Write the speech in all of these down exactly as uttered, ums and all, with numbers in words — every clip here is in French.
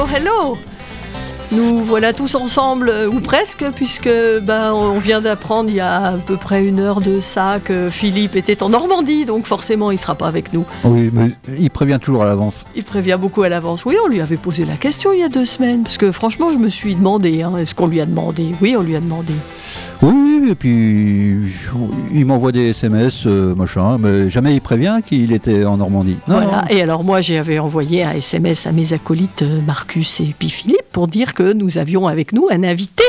hello. Nous voilà tous ensemble, ou presque, puisque ben, on vient d'apprendre il y a à peu près une heure de ça que Philippe était en Normandie, donc forcément il ne sera pas avec nous. Oui, mais il prévient toujours à l'avance. Il prévient beaucoup à l'avance. Oui, on lui avait posé la question il y a deux semaines, parce que franchement je me suis demandé, hein, est-ce qu'on lui a demandé ? Oui, on lui a demandé. Oui, et puis il m'envoie des S M S, euh, machin, mais jamais il prévient qu'il était en Normandie. Non, Voilà. non. Et alors moi j'avais envoyé un S M S à mes acolytes Marcus et puis Philippe pour dire que nous avions avec nous un invité.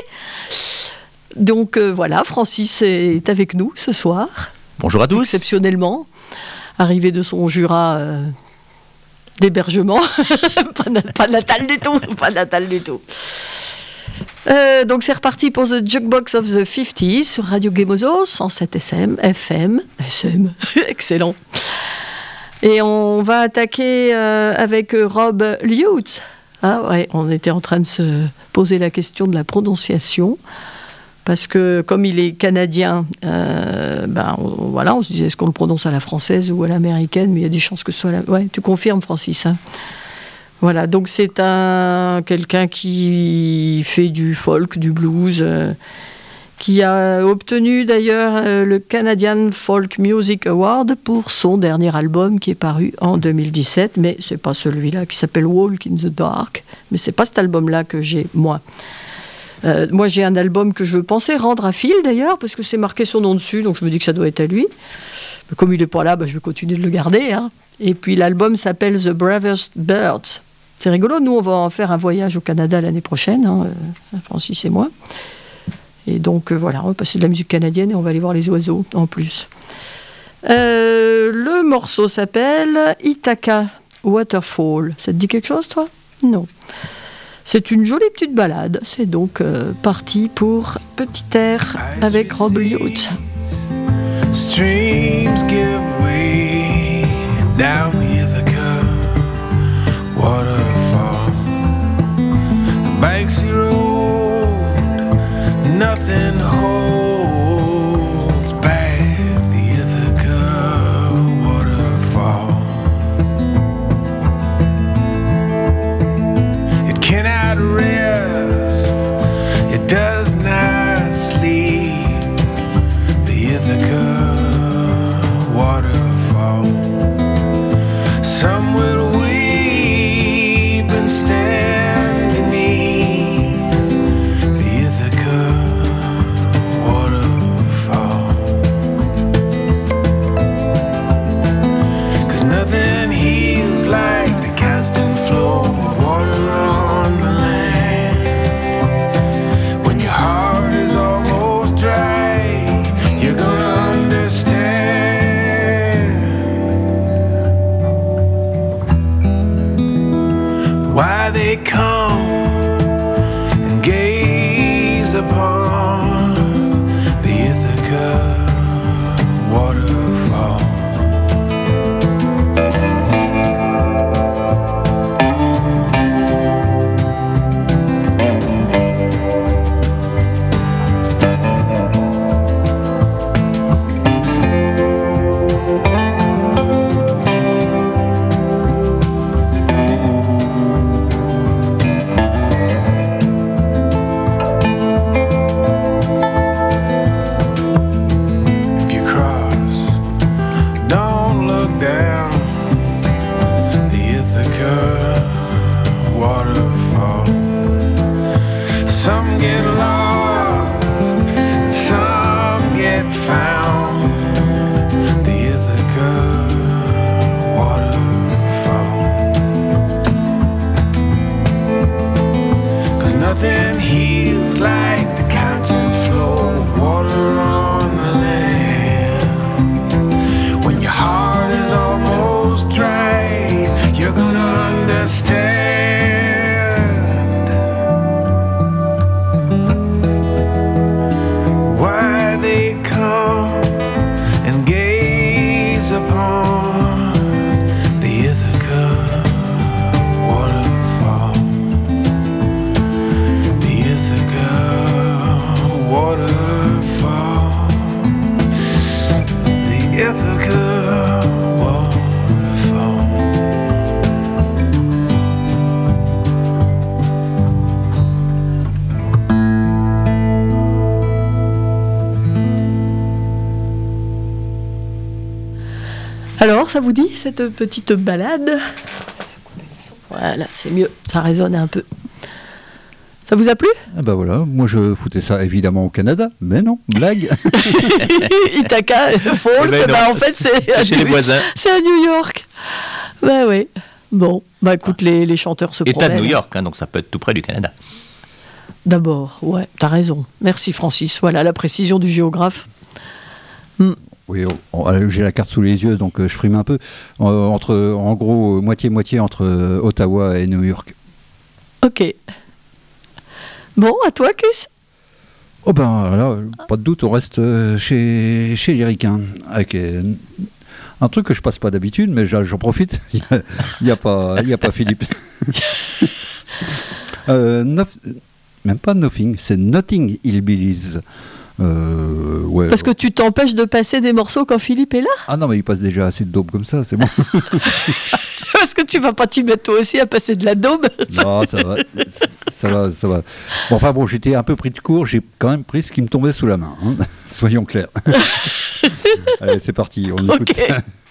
Donc euh, voilà, Francis est avec nous ce soir. Bonjour à tous. Exceptionnellement, arrivé de son Jura euh, d'hébergement. pas, na- pas natal du tout, pas natal du tout. Euh, donc c'est reparti pour The Jukebox of the cinquante sur Radio Gemozo, cent sept S M, F M, S M, excellent. Et on va attaquer euh, avec Rob Lutz. Ah ouais, on était en train de se poser la question de la prononciation, parce que comme il est canadien, euh, ben on, voilà, on se disait est-ce qu'on le prononce à la française ou à l'américaine, mais il y a des chances que ce soit la... Ouais, tu confirmes, Francis, hein. Voilà, donc c'est un quelqu'un qui fait du folk, du blues, euh, qui a obtenu d'ailleurs euh, le Canadian Folk Music Award pour son dernier album qui est paru en deux mille dix-sept, mais c'est pas celui-là qui s'appelle Walk in the Dark, mais c'est pas cet album-là que j'ai moi. Euh, moi j'ai un album que je pensais rendre à Phil d'ailleurs, parce que c'est marqué son nom dessus, donc je me dis que ça doit être à lui. Mais comme il n'est pas là, bah, je vais continuer de le garder, hein. Et puis l'album s'appelle The Bravest Birds. C'est rigolo, nous on va en faire un voyage au Canada l'année prochaine, hein, Francis et moi. Et donc euh, voilà, on va passer de la musique canadienne et on va aller voir les oiseaux en plus. Euh, le morceau s'appelle Ithaca Waterfall. Ça te dit quelque chose, toi ? Non. C'est une jolie petite balade. C'est donc euh, parti pour Petit air avec Rob Lutz. Streams give way down the Ithaca waterfall. The banks erode, nothing holds back the Ithaca waterfall. It cannot rest, it does not sleep. The Ithaca waterfall. Some will weep and stand beneath the Ithaca waterfall. 'Cause nothing heals like the constant flow of water on the land. When your heart is almost dry, you're gonna understand why they come and gaze upon the Ithaca waterfall. If you cross, don't look down the Ithaca waterfall. Some get lost, and some get found. The Ithaca waterfall. 'Cause nothing heals like the constant flow of water on the land. When your heart is almost dry, you're gonna understand why they come and gaze upon the Ithaca waterfall. The Ithaca Alors, ça vous dit, cette petite balade? Voilà, c'est mieux, ça résonne un peu. Ça vous a plu? Ah bah voilà, moi je foutais ça évidemment au Canada, mais non, blague. Ithaca Falls, Eh ben bah, non, en fait, c'est c'est à chez les New- voisins. C'est à New York. Bah oui. Bon, bah écoute, les, les chanteurs se État de promènent. New York, hein, donc ça peut être tout près du Canada. D'abord, ouais, t'as raison. Merci Francis. Voilà la précision du géographe. Hmm. Oui, on- on- j'ai la carte sous les yeux, donc euh, je frime un peu. Euh, entre, en gros, euh, moitié-moitié entre euh, Ottawa et New York. Ok. Bon, à toi, Cus. Oh ben là, pas de doute, on reste euh, chez, chez les Ricains, avec euh, un truc que je passe pas d'habitude, mais j'en j'en profite. Il n'y a, pas- il y a pas Philippe. euh, nof- même pas Nothing, c'est Notting Hillbillies. Euh, ouais. Parce que tu t'empêches de passer des morceaux quand Philippe est là. Ah non, mais il passe déjà assez de daube comme ça, c'est bon. Parce que tu vas pas t'y mettre toi aussi à passer de la daube. Non, ça va, ça va, ça va. Bon, enfin bon, j'étais un peu pris de court, j'ai quand même pris ce qui me tombait sous la main, hein. Soyons clairs. Allez, c'est parti, on écoute. Ok.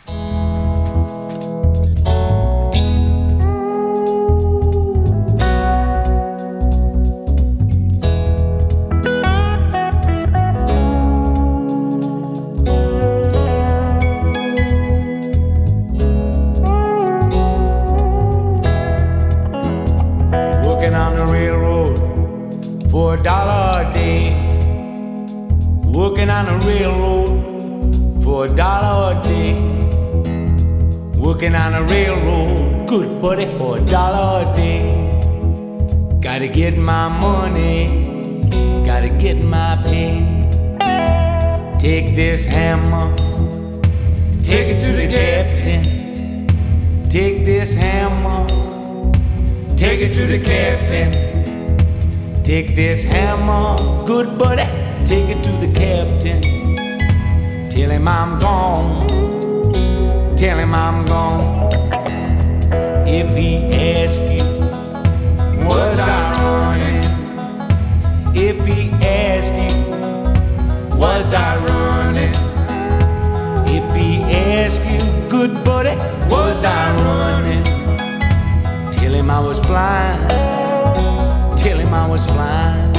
Working on the railroad for a dollar a day. Working on the railroad for a dollar a day. Working on the railroad, good buddy, for a dollar a day. Gotta get my money, gotta get my pay. Take this hammer, take it to the captain. Take this hammer, take it to the captain. Take this hammer, good buddy, take it to the captain. Tell him I'm gone, tell him I'm gone. If he asks you, was I running? If he asks you, was I running? If he asks you, good buddy, was I running? Tell him I was flying, tell him I was flying.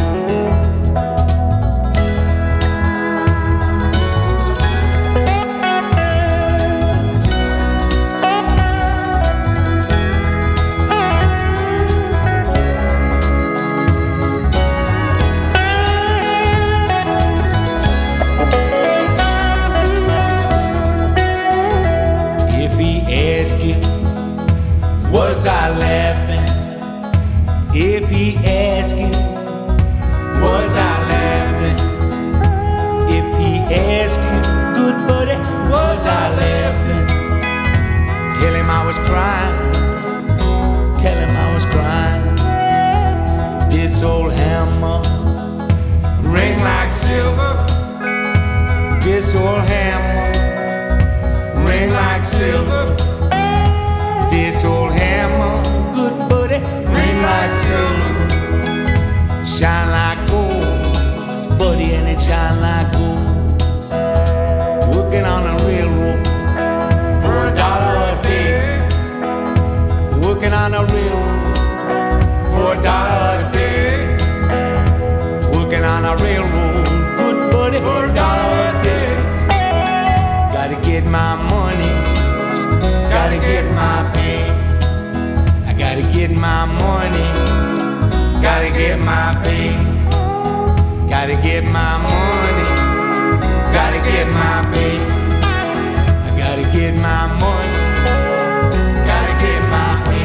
If he asks you, was I laughing? If he asks you, was I laughing? If he asks you, good buddy, was I laughing? Tell him I was crying, tell him I was crying. This old hammer ring like silver. This old hammer ring like silver. This old hammer, good buddy, ring like silver. Shine like gold, buddy, and it shine like gold. Working on a railroad for a dollar a day. Working on a railroad for a dollar a day. Working on a railroad, good buddy, for a dollar a day. Gotta get my money, gotta get my pay. I gotta get my money, gotta get my pay. Gotta get my money, gotta get my pay. I gotta get my money, gotta get my pay.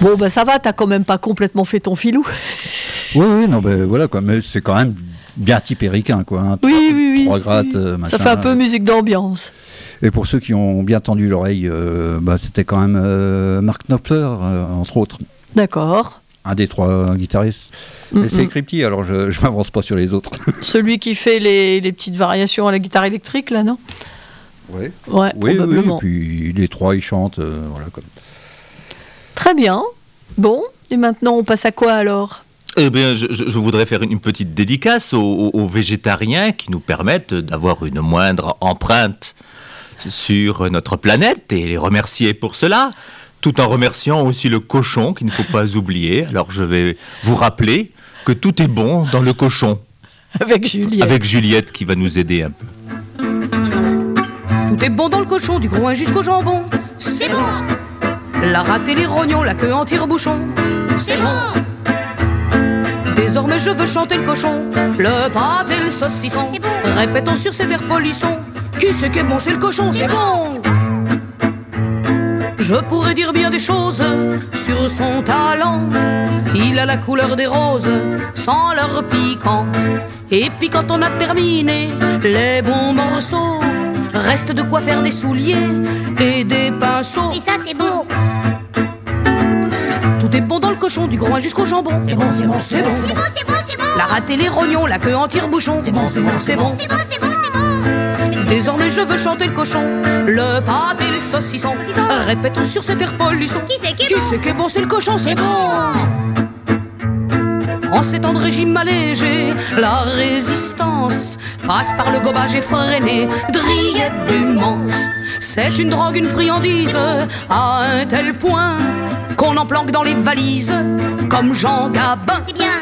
Bon, ben ça va, t'as quand même pas complètement fait ton filou. Oui, oui, non, ben voilà, quoi, mais c'est quand même bien type ricain, quoi. Hein, oui, oui, oui. Trois grattes, oui. euh, machin. Ça fait un peu musique d'ambiance. Et pour ceux qui ont bien tendu l'oreille, euh, bah, c'était quand même euh, Mark Knopfler, euh, entre autres. D'accord. Un des trois guitaristes. Mm-mm. Mais c'est Crypty, alors je ne m'avance pas sur les autres. Celui qui fait les, les petites variations à la guitare électrique, là, non? Oui. Ouais, Oui, probablement. oui, puis les trois, ils chantent, euh, voilà, comme. Très bien. Bon, et maintenant, on passe à quoi alors? Eh bien, je, je voudrais faire une petite dédicace aux, aux, aux végétariens qui nous permettent d'avoir une moindre empreinte sur notre planète et les remercier pour cela, tout en remerciant aussi le cochon qu'il ne faut pas oublier. Alors, je vais vous rappeler que tout est bon dans le cochon. Avec Juliette. Avec Juliette qui va nous aider un peu. Tout est bon dans le cochon, du groin jusqu'au jambon. C'est bon. La rate et les rognons, la queue en tire-bouchon. C'est bon. Désormais je veux chanter le cochon, le pâté et le saucisson. Bon. Répétons sur cet air polisson. Qui c'est qui est bon, c'est le cochon, c'est bon. Je pourrais dire bien des choses sur son talent. Il a la couleur des roses, sans leur piquant. Et puis quand on a terminé les bons morceaux, reste de quoi faire des souliers et des pinceaux. Et ça c'est beau. Tout est bon dans le cochon, du groin jusqu'au jambon. C'est bon, c'est bon, c'est bon, c'est bon, c'est bon, c'est bon. La rate et les rognons, la queue en tire-bouchon. C'est bon, c'est bon, c'est bon. C'est bon, c'est bon, c'est bon. Désormais je veux chanter le cochon, le pâté et le saucisson. Répétons sur cet air polisson. Qui c'est qui est Qui bon? c'est qui est bon, c'est le cochon, c'est bon. En ces temps de régime allégé, la résistance passe par le gobage effréné de rillettes du manche. C'est une drogue, une friandise, à un tel point qu'on en planque dans les valises, comme Jean Gabin. C'est bien.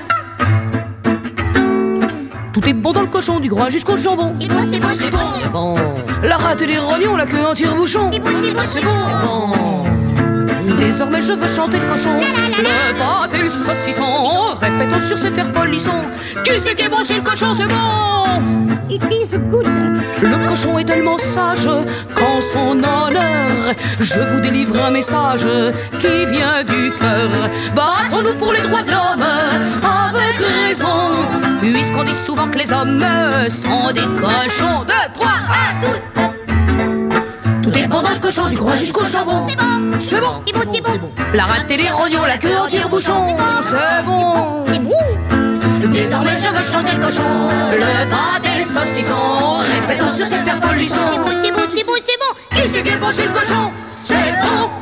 Tout est bon dans le cochon, du groin jusqu'au jambon. C'est bon, c'est bon, c'est bon. Bon. La rate et les rognons, la queue en tire-bouchon. C'est bon, c'est bon, c'est bon. Désormais je veux chanter le cochon, le pâté et le saucisson. Répétons sur cet air polisson. Qui c'est qui est bon, c'est le cochon, c'est bon. It is good. Le cochon est tellement sage qu'en son honneur, je vous délivre un message qui vient du cœur. Battons-nous pour les droits de l'homme avec raison, puisqu'on dit souvent que les hommes sont des cochons. Deux, trois, un, douze. Tout est bon dans le cochon, du groin jusqu'au jambon. C'est bon. C'est bon. C'est bon, c'est bon. La rate et les rognons, la queue en tire-bouchon. C'est bon. C'est bon. Désormais je veux chanter le cochon, le pâté et le saucisson. Répétons sur cet air polisson. C'est bon, c'est bon, c'est bon, c'est bon. Qui c'est qui est bon, c'est le cochon, c'est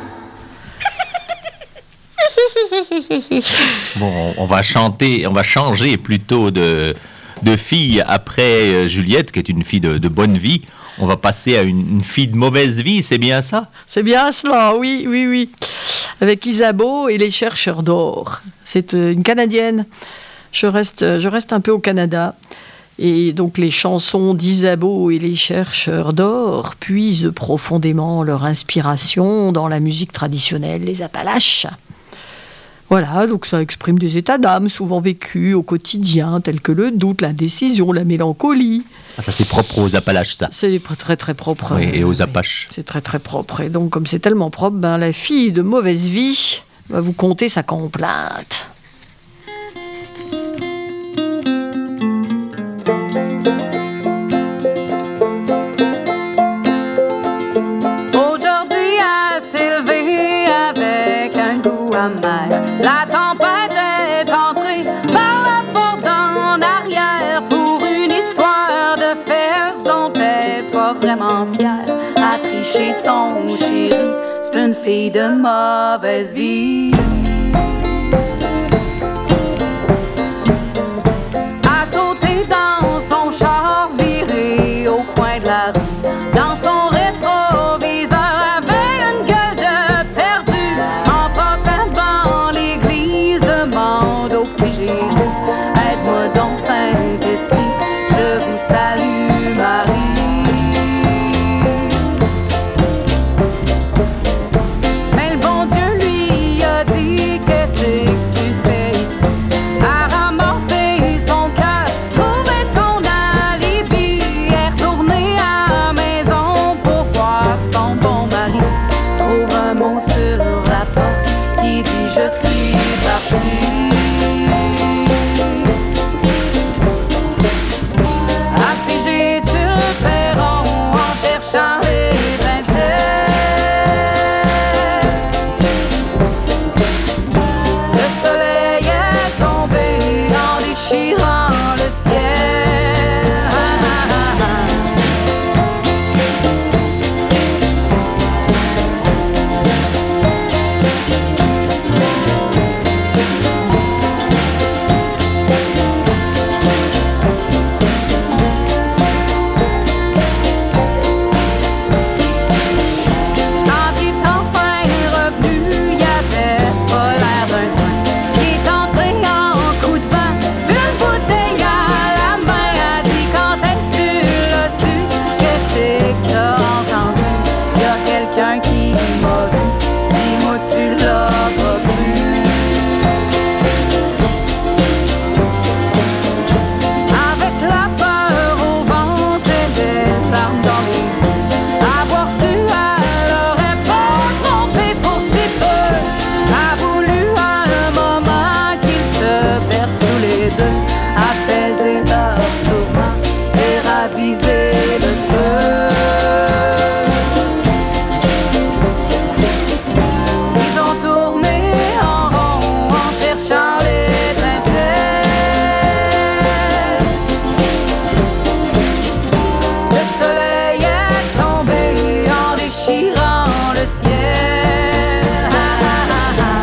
bon. Bon, on va chanter, on va changer plutôt de, de fille après Juliette, qui est une fille de, de bonne vie. On va passer à une, une fille de mauvaise vie, c'est bien ça? C'est bien cela, oui, oui, oui. Avec Isabeau et les chercheurs d'or. C'est euh, une Canadienne. Je reste, je reste un peu au Canada. Et donc les chansons d'Isabeau et les chercheurs d'or puisent profondément leur inspiration dans la musique traditionnelle, les Appalaches. Voilà, donc ça exprime des états d'âme souvent vécus au quotidien, tels que le doute, l'indécision, la mélancolie. Ah, ça c'est propre aux Appalaches, ça. C'est très très propre. Oui, et aux euh, Apaches. C'est très très propre. Et donc comme c'est tellement propre, ben, la fille de mauvaise vie va vous conter sa complainte. Aujourd'hui a s'élevé avec un goût amer. La tempête est entrée par la porte en arrière pour une histoire de fesses dont elle est pas vraiment fière. A tricher son chéri, c'est une fille de mauvaise vie. A sauté dans son char viré au coin de la rue. Dans son rétroviseur avait une gueule de perdu. En passant devant l'église, demande au petit Jésus: aide-moi donc Saint-Esprit, je vous salue Marie. Mais le bon Dieu lui a dit: qu'est-ce que tu fais ici? A ramassé son cœur, trouvé son alibi, est retourné à la maison pour voir son bon mari. Trouve un mot sur la porte qui dit je suis parti. Affligé sur le perron en cherchant l'étincelle. Le soleil est tombé en déchirant le ciel. Ah, ah, ah, ah. Quand il est enfin revenu, il avait pas l'air d'un saint. Il est entré en coup de vent, une bouteille à la main, a dit quand est-ce que tu l'as su? Que c'est que t'as entendu? Y a quelqu'un qui m'a vu, dis-moi tu l'as pas cru. Avec la peur au ventre et des larmes dans les yeux, avoir su, elle aurait pas trompé pour si peu. A voulu un moment qu'ils se bercent tous les deux, apaiser leur tourment et raviver le feu. Ils ont tourné en rond en cherchant l'étincelle. Le soleil est tombé en déchirant le ciel. Ah, ah, ah, ah.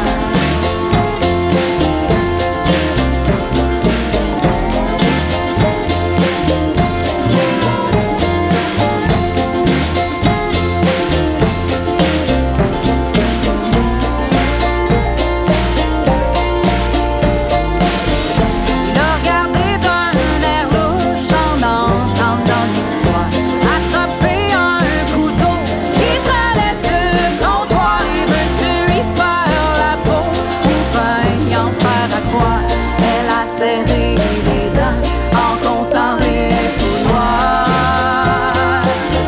Il a regardé d'un air louche en entendant l'histoire, attrapé un couteau qui traînait sur le comptoir. Il veut-tu lui faire la peau ou ben y en faire à quoi? Elle a serré les dents en comptant les trous noirs.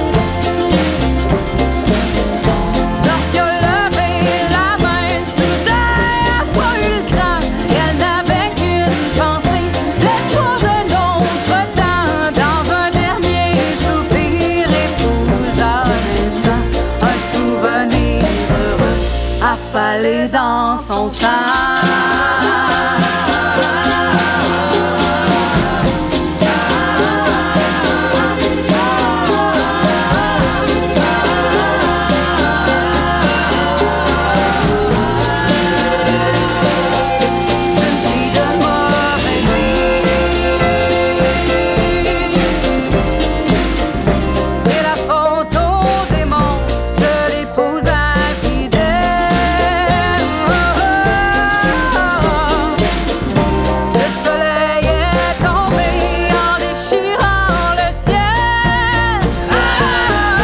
Lorsqu'il a levé la main, soudain elle a pas eu le cran. Elle n'avait qu'une pensée, l'espoir d'un autre temps. Dans un dernier soupir, épousa un instant un souvenir heureux affalé dans son sang. C'est une fille de mauvaise vie. C'est la faute au démon de l'épouse infidèle. Oh, oh, oh. Le soleil est tombé en déchirant le ciel. Ah, ah,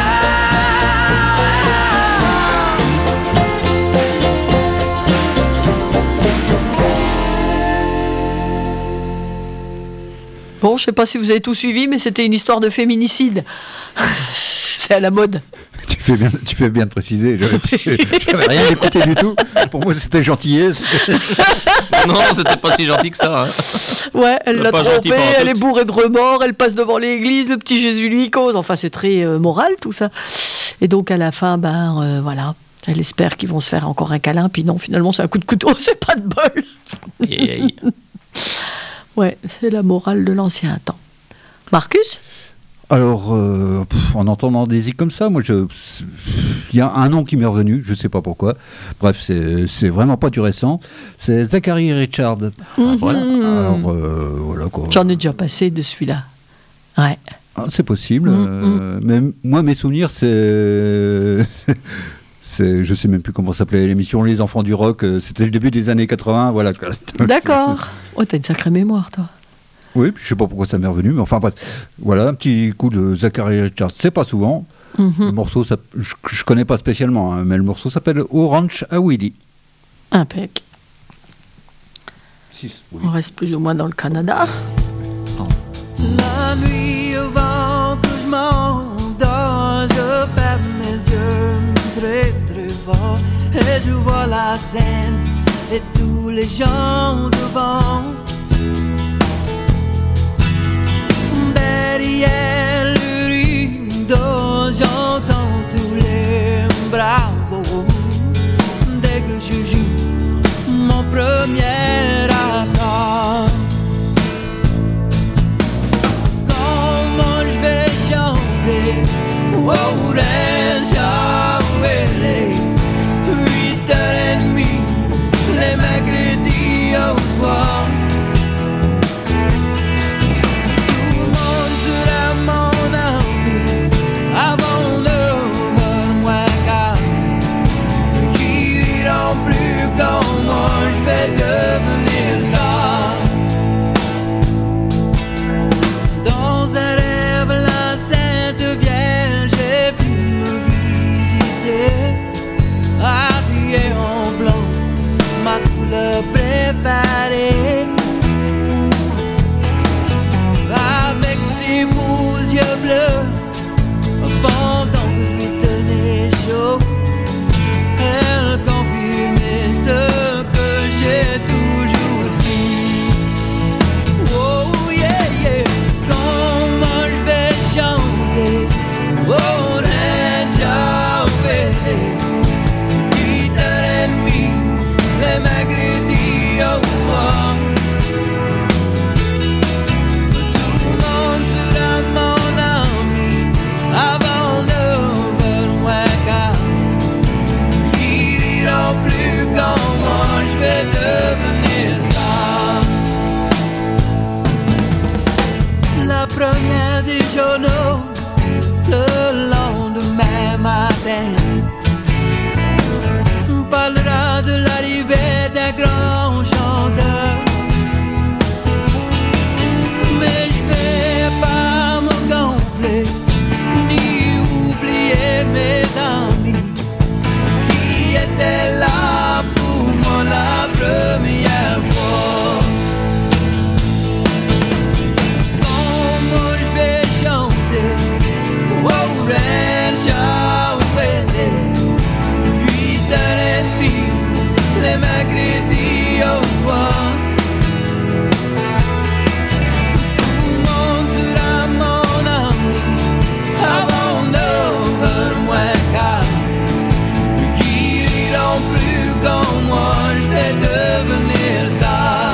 Bon, je sais pas si vous avez tout suivi, mais c'était une histoire de féminicide. C'est à la mode. Tu fais bien, tu fais bien de préciser. J'avais, j'avais rien écouté du tout. Pour moi, c'était gentillesse. Non, c'était pas si gentil que ça. hein. Ouais, elle Le l'a pas gentil trompé, pendant elle toute. est bourrée de remords, elle passe devant l'église, le petit Jésus lui cause. Enfin, c'est très euh, moral tout ça. Et donc, à la fin, ben euh, voilà, elle espère qu'ils vont se faire encore un câlin. Puis non, finalement, c'est un coup de couteau, c'est pas de bol. Aïe, aïe. Ouais, c'est la morale de l'ancien temps. Marcus? Alors, euh, pff, en entendant des zik comme ça, moi, je, il y a un nom qui m'est revenu, je sais pas pourquoi. Bref, c'est, c'est vraiment pas du récent. C'est Zachary Richard. Ah, voilà. Alors, euh, voilà quoi. J'en ai déjà passé de celui-là. Ouais. Ah, c'est possible. Mm, euh, mais moi, mes souvenirs, c'est. C'est, je sais même plus comment s'appelait l'émission Les Enfants du Rock, euh, c'était le début des années quatre-vingts, voilà. D'accord. Oh, t'as une sacrée mémoire, toi. Oui, puis je sais pas pourquoi ça m'est revenu, mais enfin bref, voilà, un petit coup de Zachary Richards, c'est pas souvent. Mm-hmm. Le morceau, ça, je, je connais pas spécialement, hein, mais le morceau s'appelle Au Ranch à Willy. Impec. Six, oui. On reste plus ou moins dans le Canada. La nuit avant que je m'endors, je ferme mes yeux très très fort et je vois la scène et tous les gens devant. Derrière le rideau, j'entends tous les bravos. Dès que je joue mon premier accord, comment je vais chanter? Oh, déjà, huit heures trente, les mercredis au soir. Tout le monde sera mon ami avant neuf moins quart. Qui diront plus comment je vais devenir star. Dans un rêve, la Sainte Vierge est venue me visiter, habillée en blanc, ma couleur préférée. Avec ses beaux yeux bleus, pendant que je lui tenais chaud, elle confirmait ce que j'ai toujours su. Oh yeah yeah, comment je vais chanter? Oh déjà fait huit heures trente, les mercredis au soir. Tout le monde sera mon ami avant neuf heures moins quart. Ils diront plus comment je vais devenir star. La première des journaux, le lendemain matin, on parlera de l'arrivée d'un grand chanteur. Mais je vais pas me gonfler, ni oublier mes amis qui étaient là pour moi la première fois. Comment je vais chanter? Oh, déjà, huit heures trente, les mercredis au soir. Tout le monde sera mon ami avant neuf heures moins quart. Qui diront plus comme moi je vais devenir star.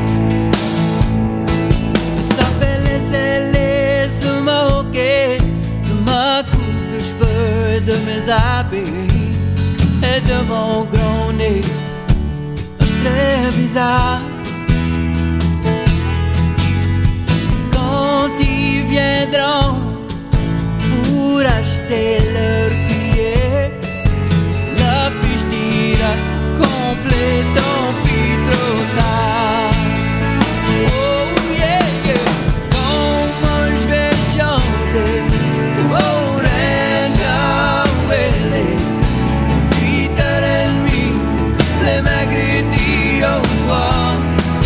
Ça fait laisser les se moquer de ma coupe de cheveux, de mes habits et de mon grand nez très bizarre. Quand ils viendront pour acheter leur billet, la fiche dira complet, tant pis trop tard. Oh yeah yeah, comment je vais chanter? Oh déjà, huit heures trente, les mercredis au soir.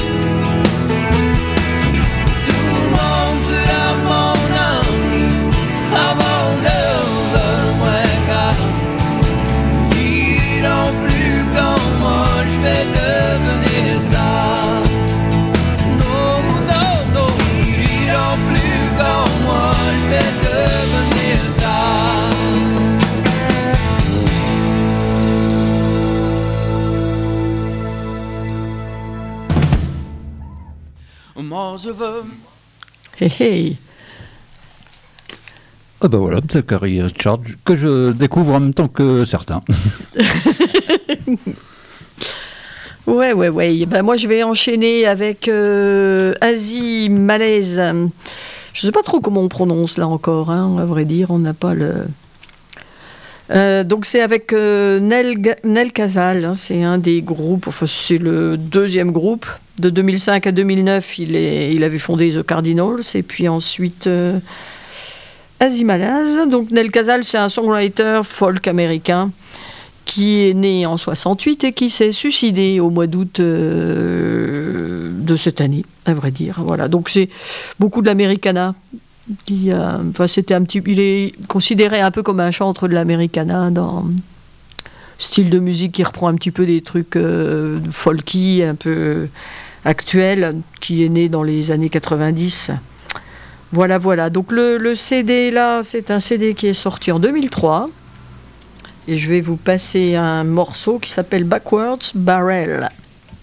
Tout le monde sera mon ami avant neuf heures moins quart. Ils diront plus comment je vais devenir star. Non, non, non, ils diront plus comment je vais devenir star. Moi je veux. Hey, hey. Ah ben voilà, Zachary Richards, que je découvre en même temps que certains. Ouais, ouais, ouais. Ben moi, je vais enchaîner avec euh, Asie Malaise. Je sais pas trop comment on prononce là encore, hein, à vrai dire, on n'a pas le... Euh, donc c'est avec euh, Nel, Nel Casal, hein, c'est un des groupes, enfin c'est le deuxième groupe. De deux mille cinq à deux mille neuf, il, est, il avait fondé The Cardinals, et puis ensuite euh, Asie Malaise. Donc Nel Casal, c'est un songwriter folk américain qui est né en soixante-huit et qui s'est suicidé au mois d'août euh, de cette année, à vrai dire. Voilà, donc c'est beaucoup de l'americana. Qui, euh, enfin, c'était un petit, il est considéré un peu comme un chantre de l'americana dans, style de musique qui reprend un petit peu des trucs euh, folky, un peu actuels, qui est né dans les années quatre-vingt-dix. Voilà, voilà. Donc le, le C D là, c'est un C D qui est sorti en deux mille trois. Et je vais vous passer un morceau qui s'appelle Backwards Barrel.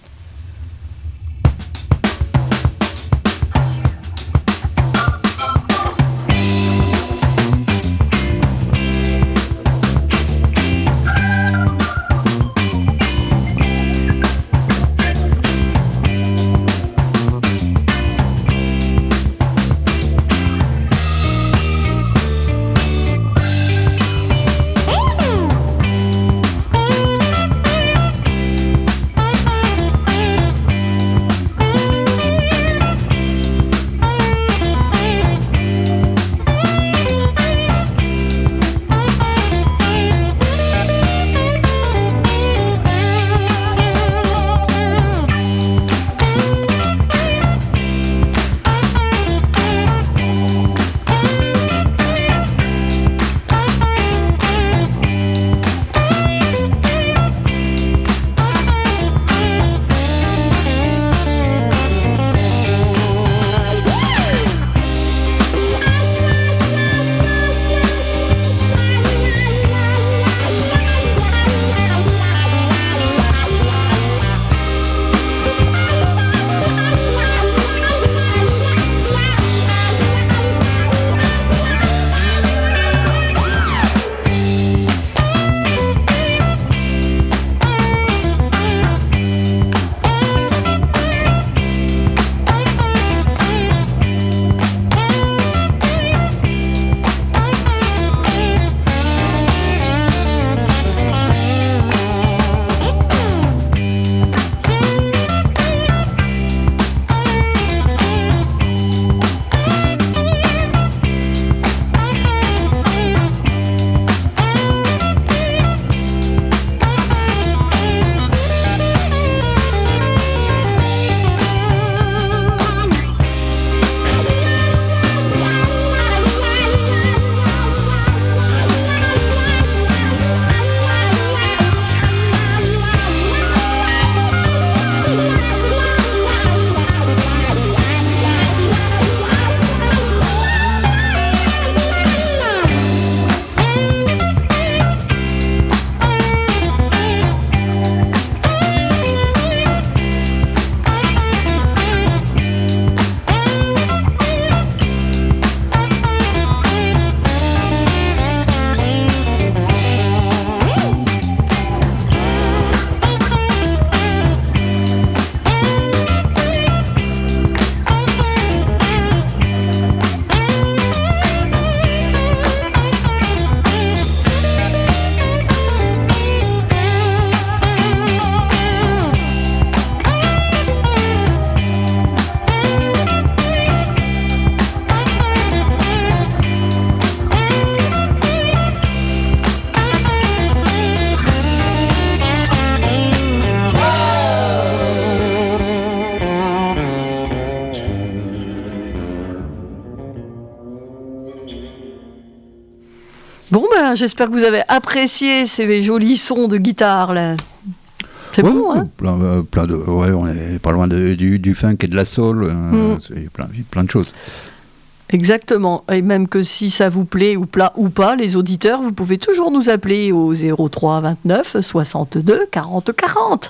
Bon, ben, j'espère que vous avez apprécié ces jolis sons de guitare, là. C'est ouais, bon, hein plein, euh, plein de, ouais, on est pas loin de, du, du funk et de la soul, euh, Mm. c'est plein, plein de choses. Exactement. Et même que si ça vous plaît ou, pla- ou pas, les auditeurs, vous pouvez toujours nous appeler au zéro trois vingt-neuf soixante-deux quarante quarante.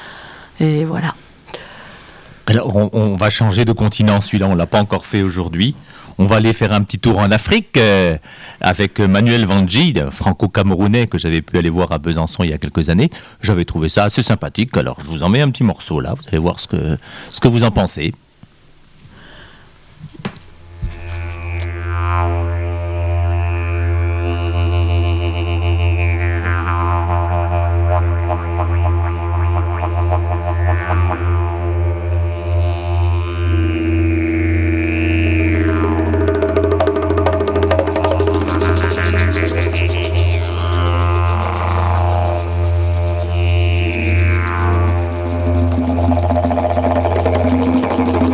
Et voilà. Alors, on, on va changer de continent, celui-là, on ne l'a pas encore fait aujourd'hui. On va aller faire un petit tour en Afrique euh, avec Manuel Vanji, franco-camerounais, que j'avais pu aller voir à Besançon il y a quelques années. J'avais trouvé ça assez sympathique, alors je vous en mets un petit morceau là, vous allez voir ce que, ce que vous en pensez. Thank you.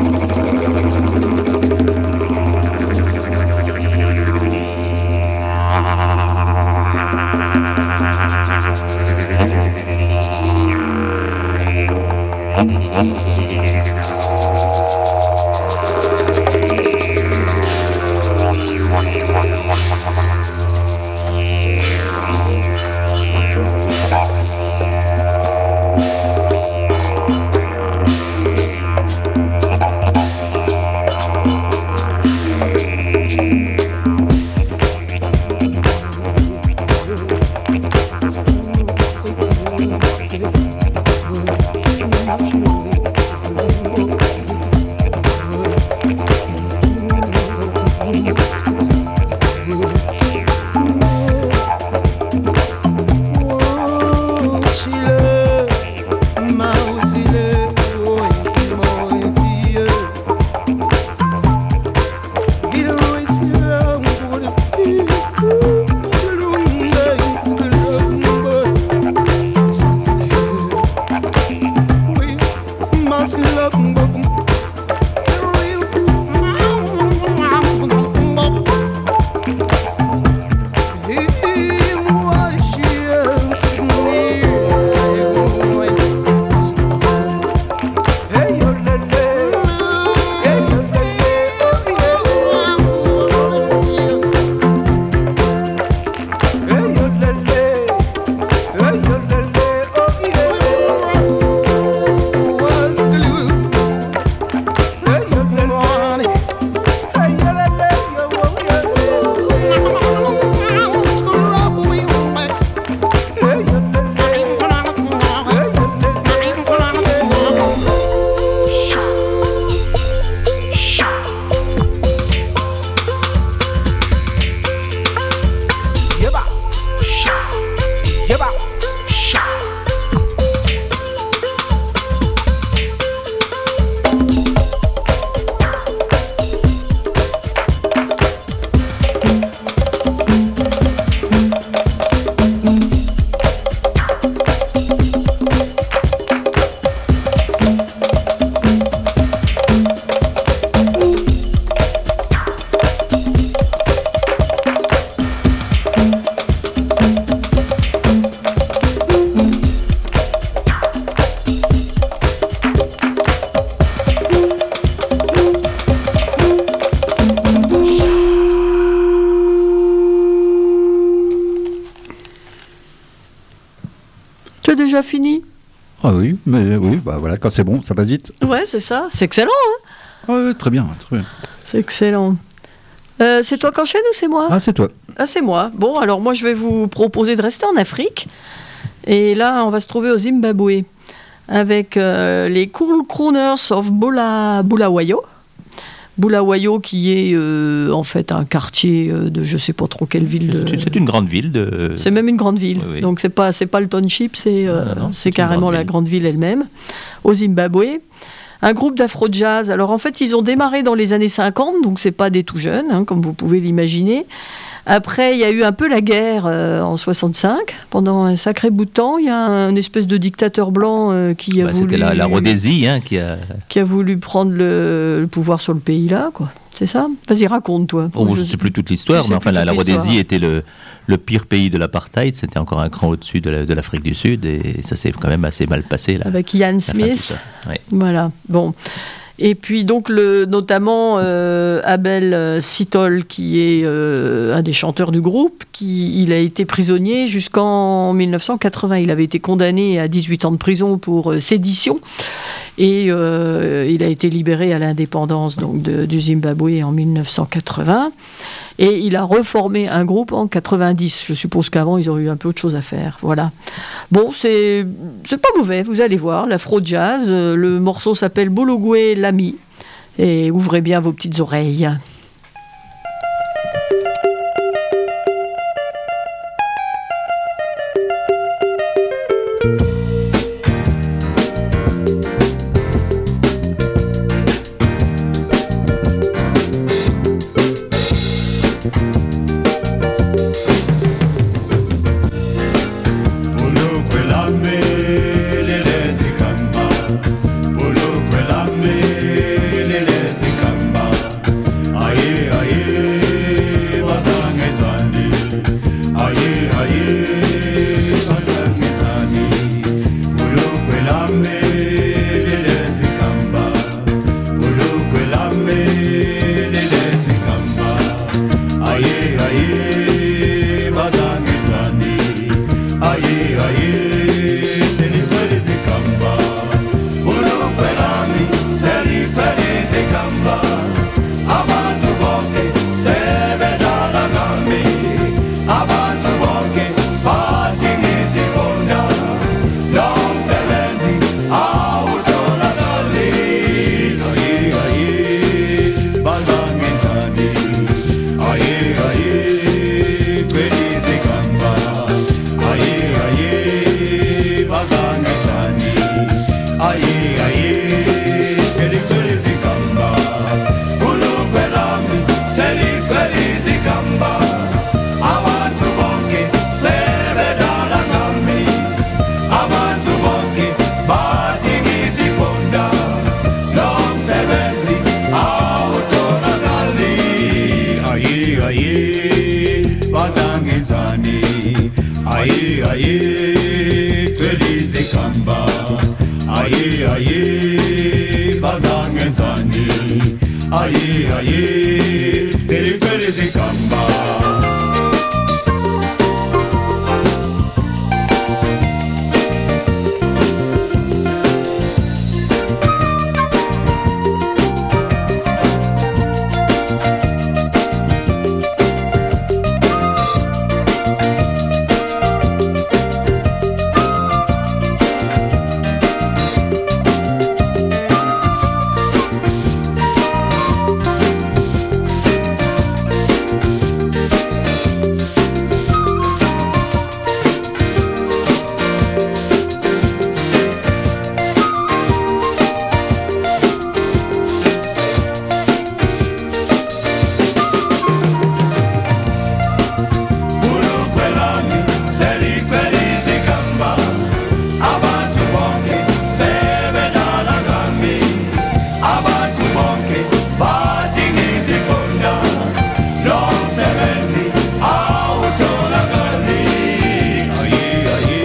Déjà fini? Ah oui, mais oui, bah voilà, quand c'est bon, ça passe vite. Ouais, c'est ça. C'est excellent, hein? Ouais, très bien, très bien. C'est excellent. Euh, c'est toi qui enchaîne ou c'est moi? Ah, c'est toi. Ah, c'est moi. Bon, alors moi, je vais vous proposer de rester en Afrique. Et là, on va se trouver au Zimbabwe avec euh, les Cool Crooners of Bula, Bulawayo. Bulawayo qui est euh, en fait un quartier euh, de je sais pas trop quelle ville. De... C'est une grande ville. De... C'est même une grande ville. Oui, oui. Donc c'est pas c'est pas le township, c'est euh, non, non, c'est c'est carrément grande la ville. grande ville elle-même. Au Zimbabwe, un groupe d'afro-jazz. Alors en fait ils ont démarré dans les années cinquante, donc c'est pas des tout jeunes, hein, comme vous pouvez l'imaginer. Après, il y a eu un peu la guerre euh, en soixante-cinq. Pendant un sacré bout de temps, il y a un espèce de dictateur blanc euh, qui a Bah, voulu... C'était la, la Rhodésie hein, qui a... qui a voulu prendre le, le pouvoir sur le pays là, quoi. C'est ça? Vas-y, raconte-toi. Oh, je ne sais plus toute l'histoire, Je mais sais enfin, plus la, la toute l'histoire. Rhodésie était le, le pire pays de l'apartheid. C'était encore un cran au-dessus de, la- de l'Afrique du Sud, et ça s'est quand même assez mal passé. Là, Avec Ian la fin de tout Smith. ça. Oui. Voilà, bon. Et puis donc le, notamment euh, Abel euh, Sitol, qui est euh, un des chanteurs du groupe, qui, il a été prisonnier jusqu'en mille neuf cent quatre-vingts. Il avait été condamné à dix-huit ans de prison pour euh, sédition. Et euh, il a été libéré à l'indépendance donc, de, du Zimbabwe en mille neuf cent quatre-vingts. Et il a reformé un groupe en quatre-vingt-dix. Je suppose qu'avant, ils auraient eu un peu autre chose à faire. Voilà. Bon, c'est, c'est pas mauvais, vous allez voir. L'afro-jazz, euh, le morceau s'appelle Bologwe Lami. Et ouvrez bien vos petites oreilles. I zikamba ulukwe lami selikweli zikamba abantu bonke sebedala ngami abantu bonke bathi ngizibona lo msebenzi awutholakali ayi ayi bazangenzani ayi ayi kweli zikamba ayi ayi bazangenzani ayi ayi selikweli zikamba ulukwe lami selikweli zikamba abantu bonke sebedala ngami abantu bonke bathi ngizibonda lo msebenzi awutholakali ayi ayi bazangenzani ayi ayi kweli zikamba ayi ayi bazangenzani ayi ayi selikweli zikamba ulukwe lami selikweli zikamba abantu bonke sebedala ngami abantu bonke bathi ngizibonda lo msebenzi awutholakali ayi ayi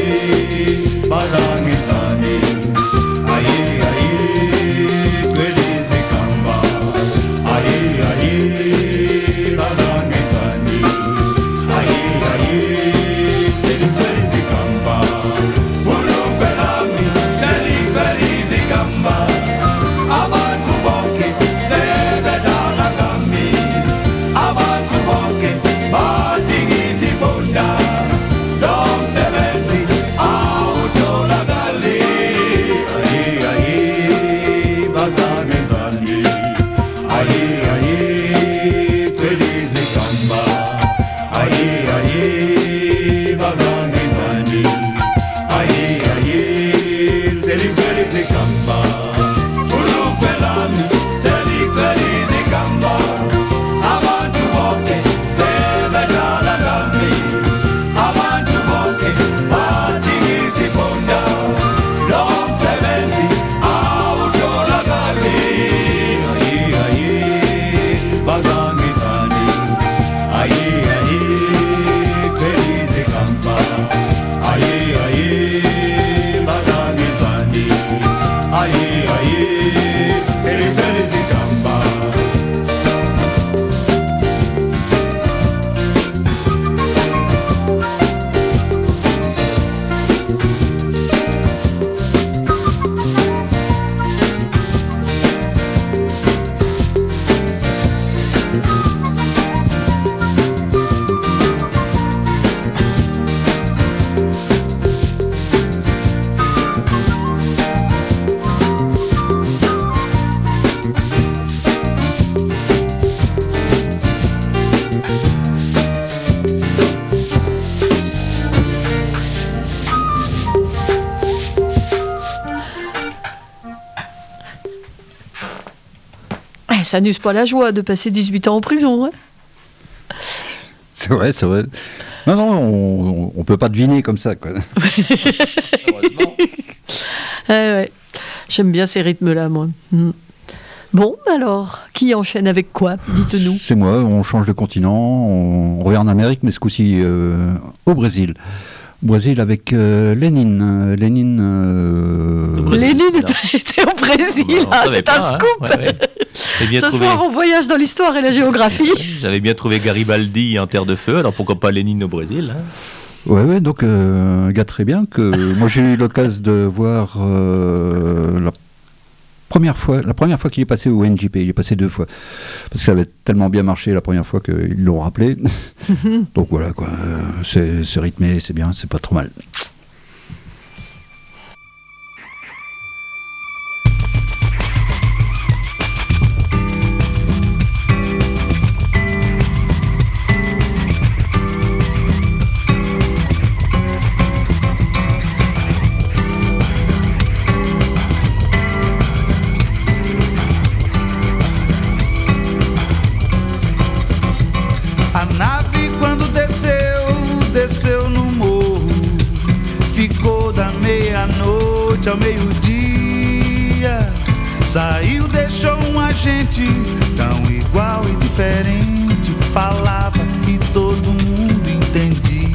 bazangenzani ayi ayi kweli zikamba ayi ayi bazangenzani ayi ayi selikweli zikamba ulukwe lami selikweli zikamba abantu bonke sebedala ngami abantu bonke bathi ngizibonda lo msebenzi awutholakali ayi ayi bazangenzani ayi ayi kweli zikamba ayi ayi bazangenzani ayi ayi selikweli zikamba ulukwe lami selikweli zikamba abantu bonke sebedala ngami abantu bonke bathi ngizibonda lo msebenzi awutholakali ayi ayi bazangenzani ayi ayi kweli zikamba ayi ayi bazangenzani ayi ayi selikweli zikamba Eh, ça n'use pas la joie de passer dix-huit ans en prison. Hein. C'est vrai, c'est vrai. Non, non, on, on peut pas deviner comme ça, quoi. Heureusement. Eh ouais. J'aime bien ces rythmes-là, moi. Mm. Bon, alors, qui enchaîne avec quoi? Dites-nous. C'est moi, on change de continent, on revient en Amérique, mais ce coup-ci euh, au Brésil. Brésil avec euh, Lénine. Euh, Lénine. Euh... Lénine était, était au Brésil, Bah, on ah, savait c'est pas, un hein. scoop. Ouais, ouais. J'ai bien Ce trouvé- soir, on voyage dans l'histoire et la géographie. J'avais bien trouvé Garibaldi en terre de feu, alors pourquoi pas Lénine au Brésil, hein. Ouais, ouais, donc euh, un gars très bien que moi j'ai eu l'occasion de voir euh, la première fois, la première fois qu'il est passé au N J P. Il est passé deux fois parce que ça avait tellement bien marché la première fois qu'ils l'ont rappelé. Donc voilà quoi, euh, c'est, c'est rythmé, c'est bien, c'est pas trop mal. Ao meio-dia saiu, deixou um agente tão igual e diferente. Falava e todo mundo entendia.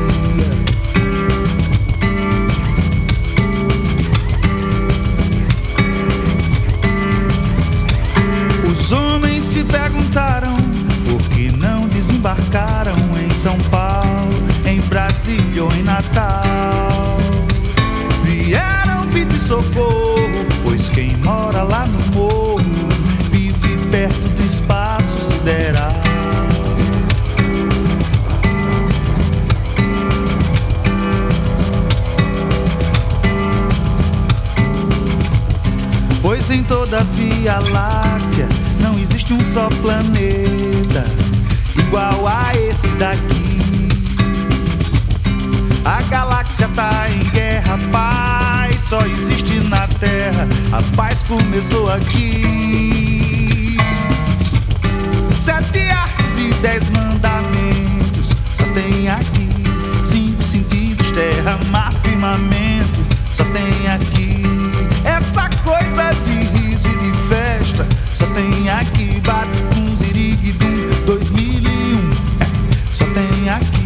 Os homens se perguntaram por que não desembarcaram em São Paulo, em Brasília ou em Natal. Vieram pedir socorro, pois quem mora lá no morro vive perto do espaço sideral. Pois em toda a Via Láctea não existe um só planeta igual a esse daqui. A galáxia tá em guerra, paz só existe na Terra. A paz começou aqui. Sete artes e dez mandamentos só tem aqui. Cinco sentidos, terra, mar, firmamento só tem aqui. Essa coisa de riso e de festa só tem aqui. Bate com ziriguidum dois mil e um, é, só tem aqui.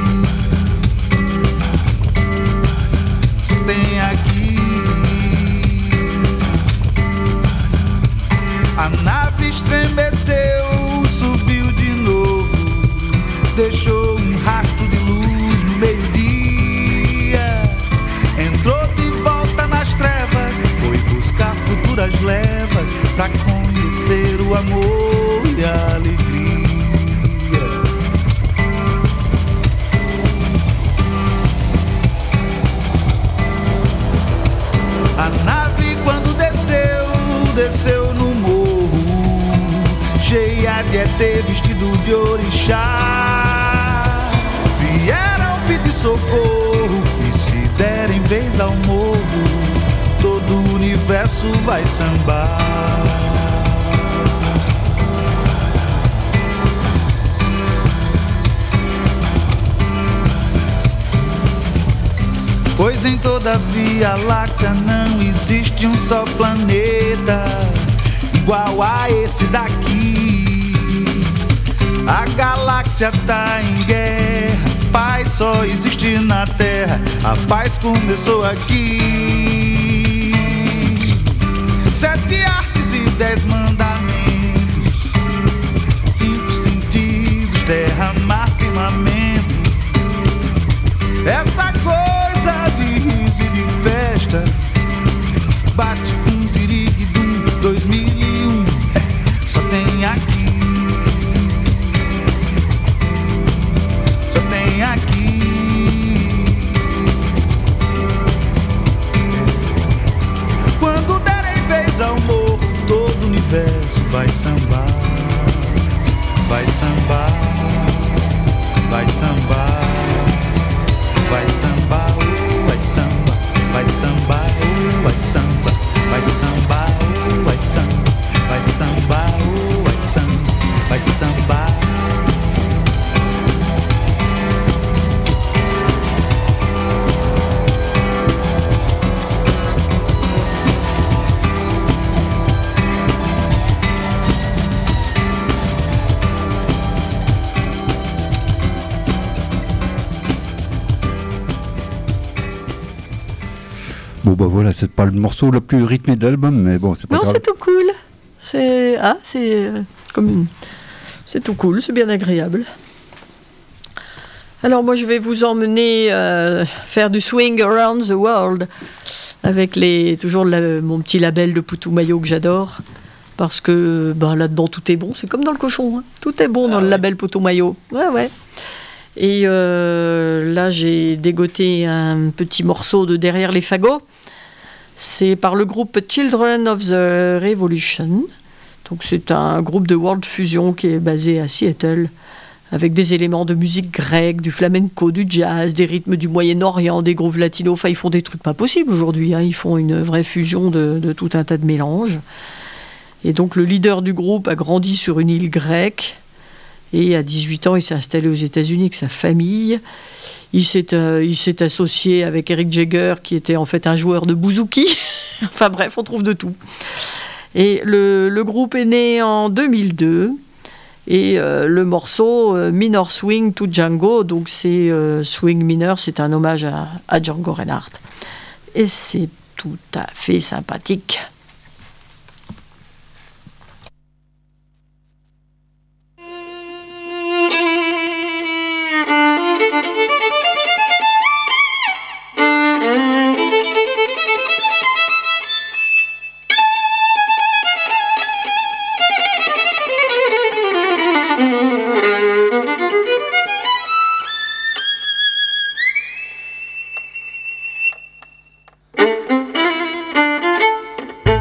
Tem aqui. A nave estremeceu, subiu de novo, deixou um rastro de luz no meio-dia. Entrou de volta nas trevas, foi buscar futuras levas pra conhecer o amor e a alegria. A nave quando desceu, desceu no morro, cheia de E T vestido de orixá. Vieram pedir socorro e se derem vez ao morro, todo o universo vai sambar. Pois em toda a Via Láctea não existe um só planeta igual a esse daqui. A galáxia tá em guerra, paz só existe na Terra. A paz começou aqui. Sete artes e dez mandamentos, cinco sentidos, terra, mar, firmamento. Essa coisa de riso e de festa bate com ziriguidum dois mil e um, é, só tem aqui. Só tem aqui. Quando derem vez ao morro, todo o universo vai sambar. Vai sambar. Vai sambar. Vai samba, oh, vai samba, vai samba, oh, vai samba, vai samba, oh, vai samba, vai samba, oh, vai samba, vai samba. Bon bah voilà, c'est pas le morceau le plus rythmé de l'album, mais bon, c'est pas Non, grave. c'est tout cool. C'est ah, c'est euh, comme une... c'est tout cool, c'est bien agréable. Alors moi je vais vous emmener euh, faire du swing around the world avec les, toujours la- mon petit label de Putumayo que j'adore parce que ben, là-dedans tout est bon, c'est comme dans le cochon, hein. Tout est bon dans le label Putumayo. Ouais ouais. Et euh, là j'ai dégoté un petit morceau de Derrière les fagots. C'est par le groupe Children of the Revolution. Donc c'est un groupe de world fusion qui est basé à Seattle, avec des éléments de musique grecque, du flamenco, du jazz, des rythmes du Moyen-Orient, des grooves latinos. Enfin, ils font des trucs pas possibles aujourd'hui, hein. Ils font une vraie fusion de, de tout un tas de mélanges. Et donc, le leader du groupe a grandi sur une île grecque. Et à dix-huit ans, il s'est installé aux États-Unis avec sa famille. Il s'est, euh, il s'est associé avec Eric Jagger, qui était en fait un joueur de bouzouki. Enfin bref, on trouve de tout. Et le, le groupe est né en deux mille deux. Et euh, le morceau euh, Minor Swing to Django, donc c'est euh, swing mineur, c'est un hommage à, à Django Reinhardt. Et c'est tout à fait sympathique. Thank you.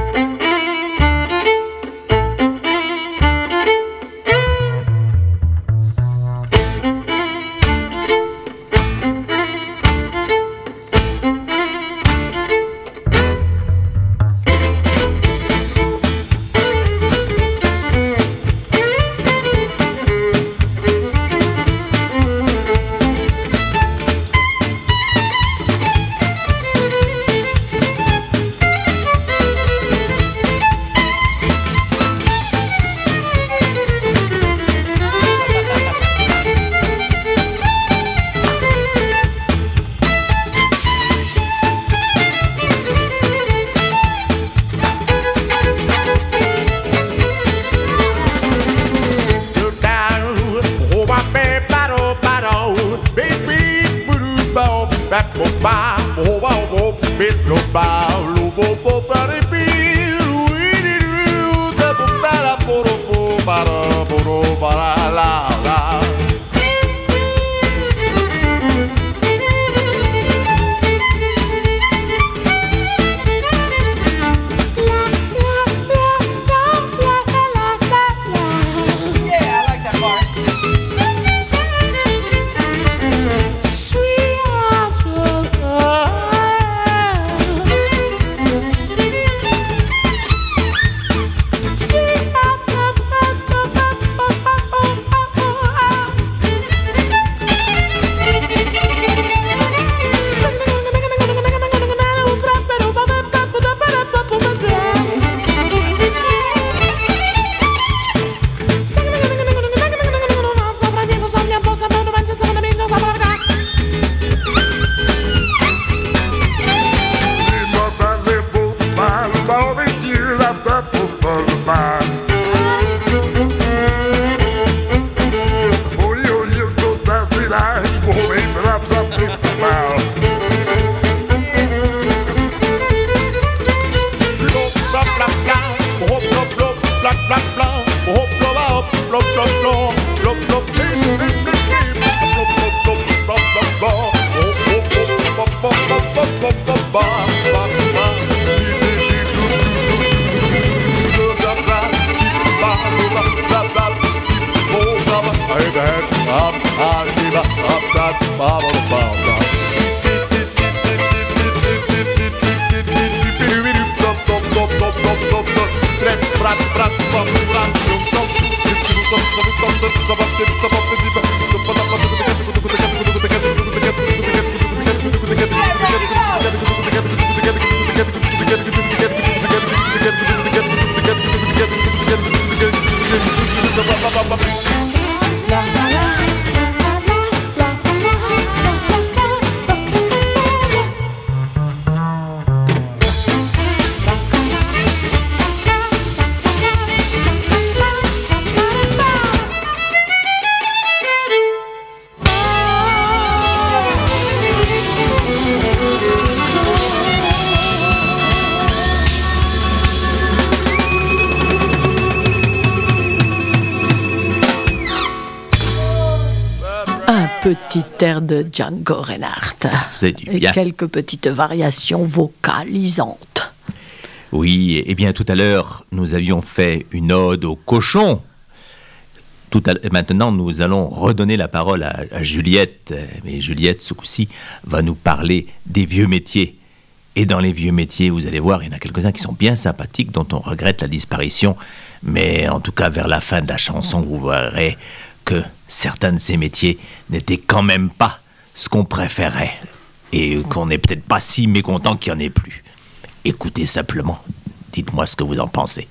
petite air de Django Reinhardt. Ça faisait du Et bien. quelques petites variations vocalisantes. Oui, et bien tout à l'heure, nous avions fait une ode au cochon. Tout à, maintenant, nous allons redonner la parole à, à Juliette. Mais Juliette, ce coup-ci, va nous parler des vieux métiers. Et dans les vieux métiers, vous allez voir, il y en a quelques-uns qui sont bien sympathiques, dont on regrette la disparition. Mais en tout cas, vers la fin de la chanson, vous verrez que certains de ces métiers n'étaient quand même pas ce qu'on préférait. Et qu'on n'est peut-être pas si mécontent qu'il n'y en ait plus. Écoutez simplement. Dites-moi ce que vous en pensez.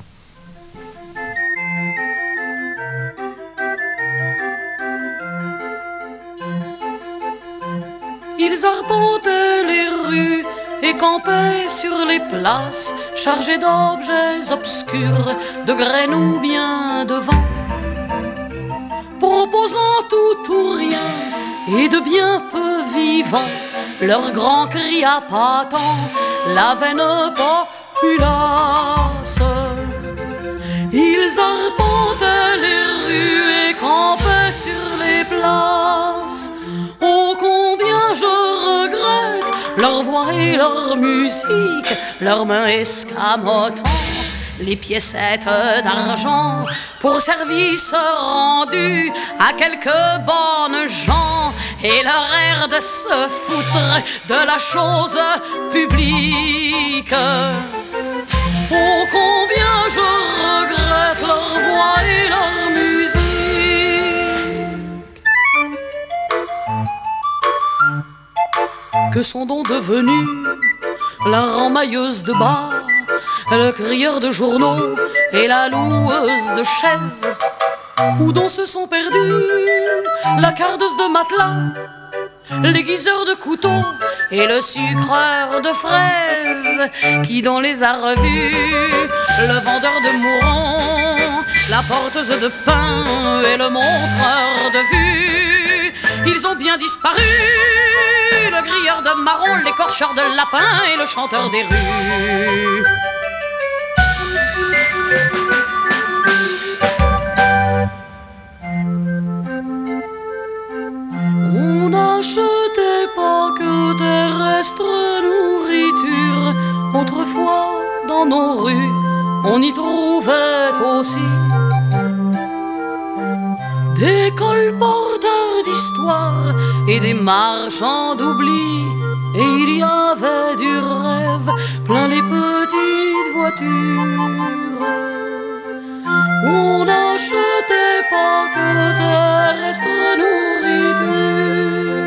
Ils arpentaient les rues et campaient sur les places, chargés d'objets obscurs, de graines ou bien de vent, proposant tout ou rien et de bien peu vivant. Leur grand cri appâtant la veine populace. Ils arpentaient les rues et campaient sur les places. Oh, combien je regrette leur voix et leur musique, leurs mains escamotant les piécettes d'argent pour service rendu à quelques bonnes gens et leur air de se foutre de la chose publique. Oh, combien je regrette leur voix et leur musique. Que sont donc devenus la ramailleuse de bar, le crieur de journaux et la loueuse de chaises? Où donc se sont perdus la cardeuse de matelas, l'aiguiseur de couteaux et le sucreur de fraises? Qui donc les a revus? Le vendeur de mourons, la porteuse de pain et le montreur de vue. Ils ont bien disparu, le grilleur de marron, l'écorcheur de lapin et le chanteur des rues. On n'achetait pas que terrestre nourriture. Autrefois, dans nos rues, on y trouvait aussi des colporteurs d'histoire et des marchands d'oubli. Et il y avait du rêve plein les petites voitures. On n'achetait pas que terrestre nourriture.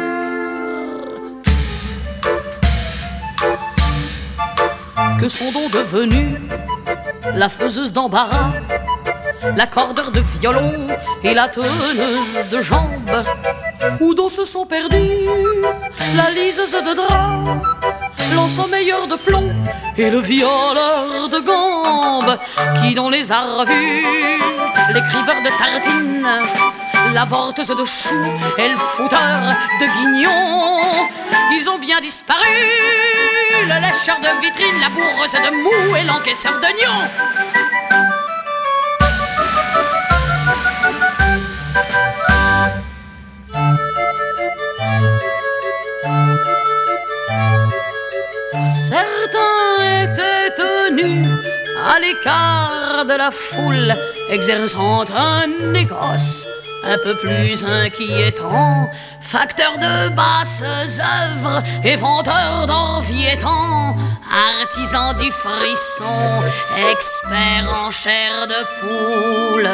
Que sont donc devenus la faiseuse d'embarras, l'accordeur de violon et la teneuse de jambes? Où donc se sont perdus la liseuse de drap, l'ensommeilleur de plomb et le violeur de gambes? Qui donc les a revus? L'écriveur de tartines, la vorteuse de choux et le fouteur de guignons. Ils ont bien disparu, le lécheur de vitrine, la bourreuse de mou et l'encaisseur d'oignons. Certains étaient tenus à l'écart de la foule, exerçant un négoce un peu plus inquiétant, facteur de basses œuvres et vendeur d'enviétants, artisan du frisson, expert en chair de poule.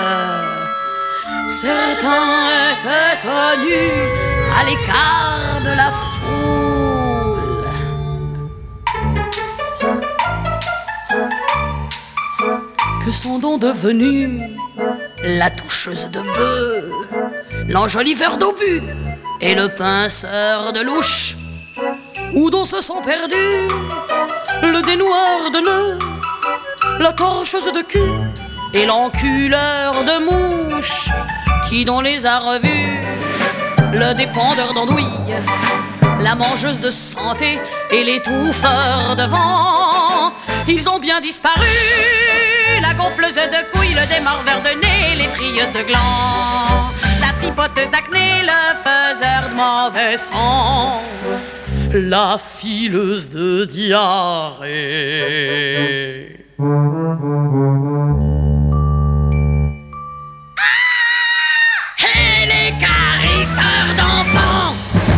Certains étaient tenus à l'écart de la foule. Que sont donc devenus la toucheuse de bœuf, l'enjoliveur d'obus et le pinceur de louche? Où donc se sont perdus le dénoueur de nœuds, la torcheuse de cul et l'enculeur de mouches? Qui donc les a revus? Le dépendeur d'andouille, la mangeuse de santé et l'étouffeur de vent. Ils ont bien disparu, la gonfleuse de couilles, le démorveur de nez, les trieuses de gland, la tripoteuse d'acné, le faiseur de mauvais sang, la fileuse de diarrhée. Et les caresseurs d'enfants.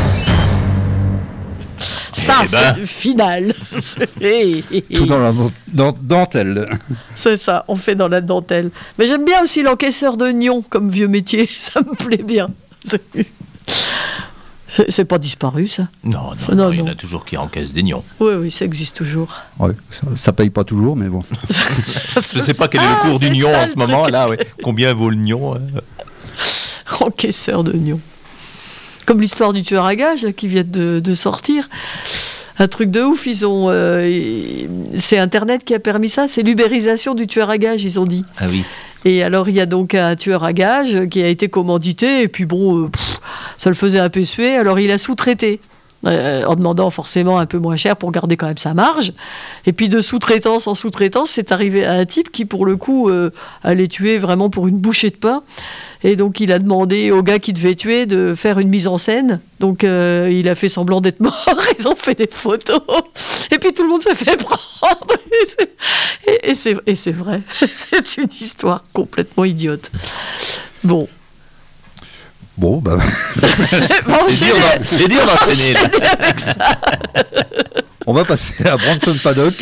Ça, Eh c'est ben. le final. C'est- Tout dans la dans- dentelle. C'est ça, on fait dans la dentelle. Mais j'aime bien aussi l'encaisseur d'oignons comme vieux métier, ça me plaît bien. C'est- C'est c'est pas disparu, ça. Non, non, Non, non, il y en non. a toujours qui encaissent des nions. Oui, oui, ça existe toujours. Ouais, ça, ça paye pas toujours, mais bon. Je sais pas quel est Ah, le cours du c'est nion ça, en le ce truc. moment là. Ouais. Combien vaut le nion euh Encaisseur d'oignons. Comme l'histoire du tueur à gages là, qui vient de, de sortir. Un truc de ouf, ils ont. euh, ils- c'est Internet qui a permis ça, c'est l'ubérisation du tueur à gages, ils ont dit. Ah oui. Et alors, il y a donc un tueur à gages qui a été commandité, et puis bon, euh, pff, ça le faisait un peu suer, alors il a sous-traité. Euh, en demandant forcément un peu moins cher pour garder quand même sa marge. Et puis de sous-traitance en sous-traitance, c'est arrivé à un type qui, pour le coup, euh, allait tuer vraiment pour une bouchée de pain. Et donc, il a demandé au gars qui devait tuer de faire une mise en scène. Donc, euh, il a fait semblant d'être mort. Ils ont fait des photos. Et puis, tout le monde s'est fait prendre. Et c'est, et- et c'est, et c'est vrai. C'est une histoire complètement idiote. Bon. Bon, bah. Bon, C'est j'ai- dur, d'en- c'est dur d'enchaîner. là. avec ça. On va passer à Branson Paddock.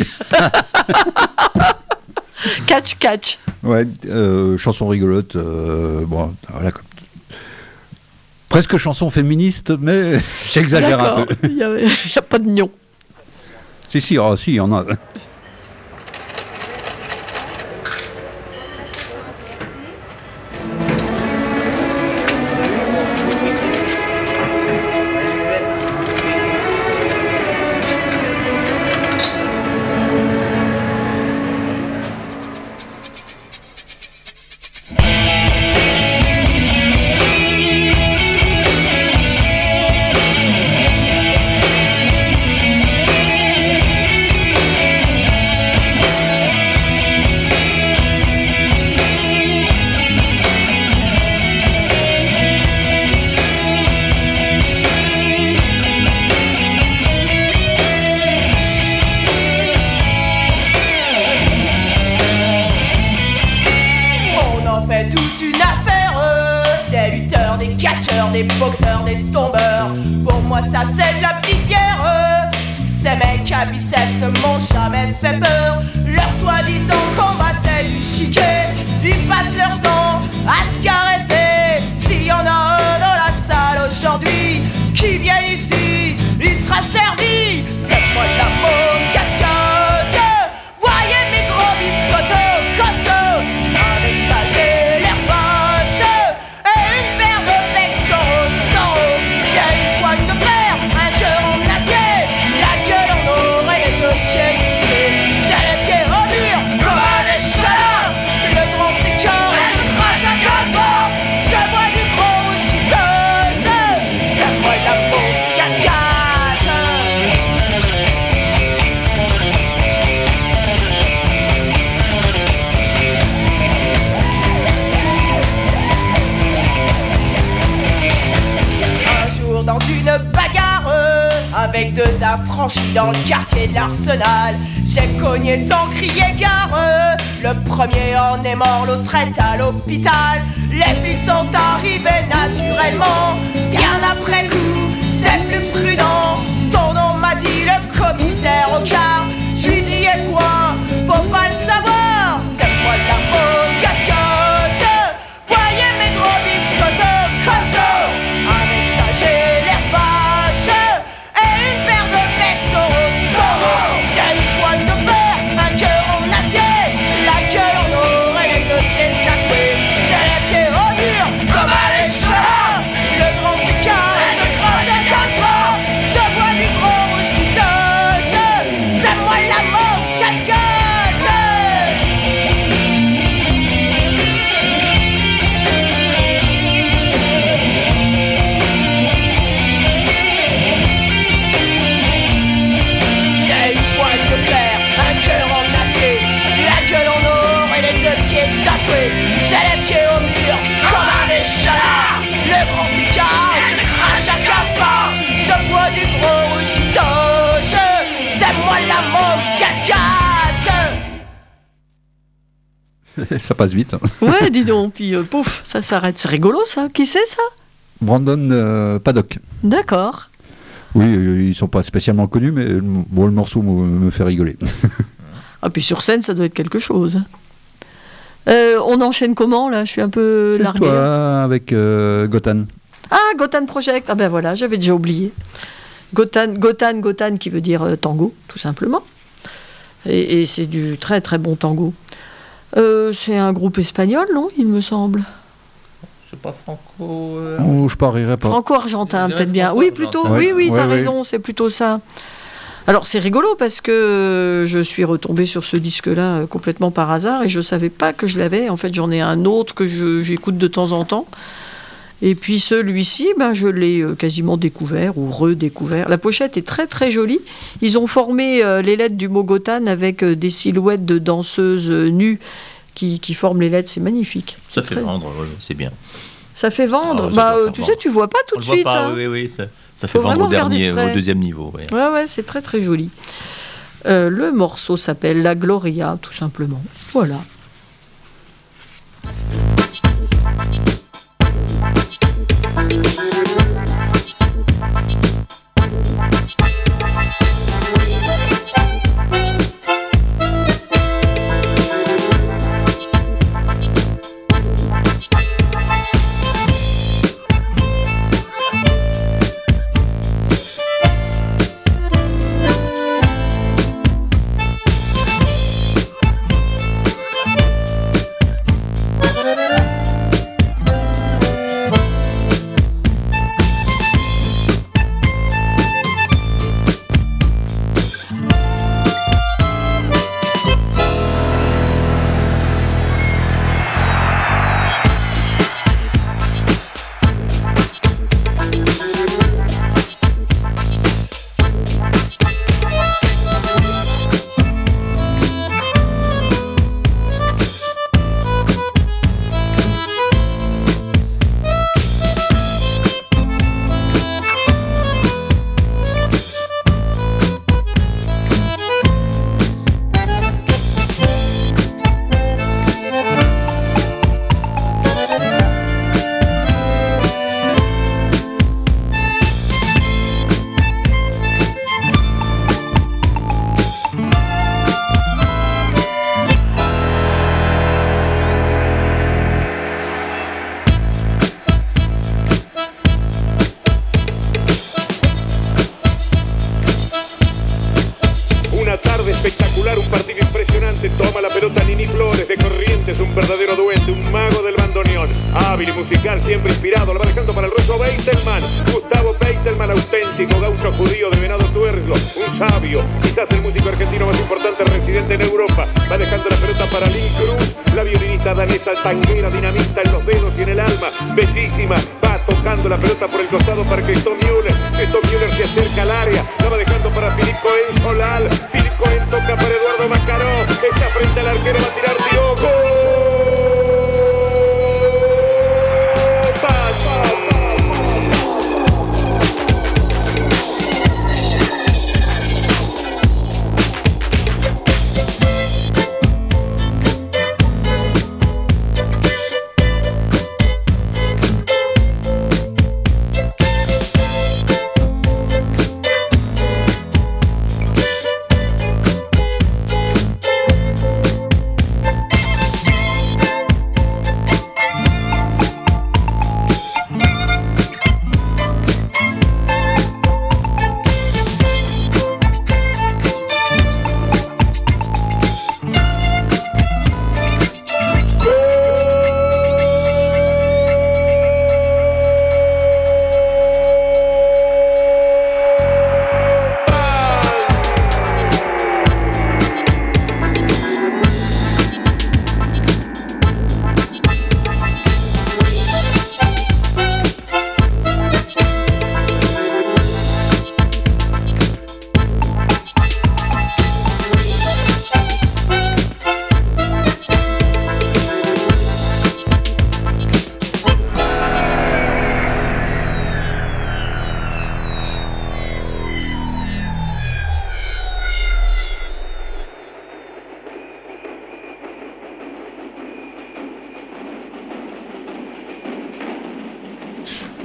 Catch, catch. Ouais, euh, chanson rigolote. euh, bon, voilà. comme- Presque chanson féministe, mais j'exagère un D'accord. peu. Il n'y a, il y a pas de nion. Si, si, ah, si, il y en a. On en fait toute une affaire, euh, des lutteurs, des catcheurs, des boxeurs, des tombeurs. Pour moi ça c'est de la petite bière, euh, tous ces mecs à biceps ne m'ont jamais fait peur. Leur soi-disant combat c'est du chiquet, ils passent leur temps à se caresser. S'il y en a un dans la salle aujourd'hui qui vient ici, il sera servi. C'est moi de la môme cascade. Voyez mes gros biscottos costauds, avec ça j'ai l'air vache et une paire de pectoraux taureaux. J'ai une poigne de fer, un cœur en acier, la gueule en or et les deux pieds niqués. J'ai les pieds au mur comme un échalon, le grand écart et je crache à casse-bord. Je vois du gros rouge qui touche, c'est moi la peau quatre-quatre. Un jour dans une bagarre euh, avec deux affranchis dans le quartier de l'Arsenal, j'ai cogné sans crier gare. euh, Le premier en est mort, l'autre est à l'hôpital. Les flics sont arrivés naturellement, bien après coup, c'est plus prudent. Ton nom m'a dit le commissaire au quart. Je lui dis et toi, faut pas le savoir. C'est moi la bonne cascotte. Voyez mes gros biscottos costauds, avec ça j'ai l'air vache et une paire de pectoraux taureaux. J'ai une poigne de fer, un cœur en acier, la gueule en or et les deux pieds tatoués. J'ai les pieds au mur comme à l'échalon, le grand écart et je crache à casse-bord. Je vois du gros rouge qui touche, c'est moi la môme quatre Ça passe vite. Ouais, dis donc, puis euh, pouf, ça s'arrête. C'est rigolo ça. Qui c'est ça? Brandon euh, Paddock. D'accord. Oui, euh, ils sont pas spécialement connus, mais euh, bon, le morceau me, me fait rigoler. Ah, puis sur scène, ça doit être quelque chose. Euh, on enchaîne comment là? Je suis un peu C'est larguée. toi avec euh, Gotan. Ah, Gotan Project. Ah ben voilà, j'avais déjà oublié. Gotan, Gotan, Gotan qui veut dire euh, tango, tout simplement. Et, et c'est du très très bon tango. Euh, c'est un groupe espagnol, non? Il me semble. C'est pas franco. euh, Oh, je parierais pas. Franco-argentin, Je dirais peut-être bien. franco- Oui, plutôt. argentin. Oui, oui, Ouais, t'as ouais, raison, c'est plutôt ça. Alors c'est rigolo parce que je suis retombée sur ce disque-là euh, complètement par hasard et je savais pas que je l'avais. En fait, j'en ai un autre que je- j'écoute de temps en temps. Et puis celui-ci, ben, je l'ai euh, quasiment découvert ou redécouvert. La pochette est très très jolie. Ils ont formé euh, les lettres du mot Gotan avec euh, des silhouettes de danseuses euh, nues qui, qui forment les lettres. C'est magnifique. Ça C'est fait très- vendre, ouais, c'est bien. Ça fait vendre. Ah, ça bah, doit euh, faire tu vendre. sais, tu vois pas tout On de le voit suite. pas, hein. oui, oui, ça, ça fait Faut vendre au, vraiment regarder dernier, de près. au deuxième niveau. ouais. Ouais, ouais, c'est très très joli. Euh, le morceau s'appelle La Gloria, tout simplement. Voilà. Una tarde espectacular, un partido impresionante. Toma la pelota Nini Flores de Corrientes, un verdadero duende, un mago del bandoneón. Hábil y musical, siempre inspirado. Lo va dejando para el ruso Beitelman. Gustavo Beitelman, auténtico gaucho judío de Venado Tuerlo. Un sabio, quizás el músico argentino más importante residente en Europa. Va dejando la pelota para Lynn Cruz, la violinista danesa tanguera, dinamita en los dedos y en el alma. Bellísima, va tocando la pelota por el costado para Christoph Müller. Christoph Müller se acerca al área, la va dejando para Philippe Cohen Solal. Philippe Cohen toca para Eduardo Macaró, está frente al arquero, va a tirar Diogo.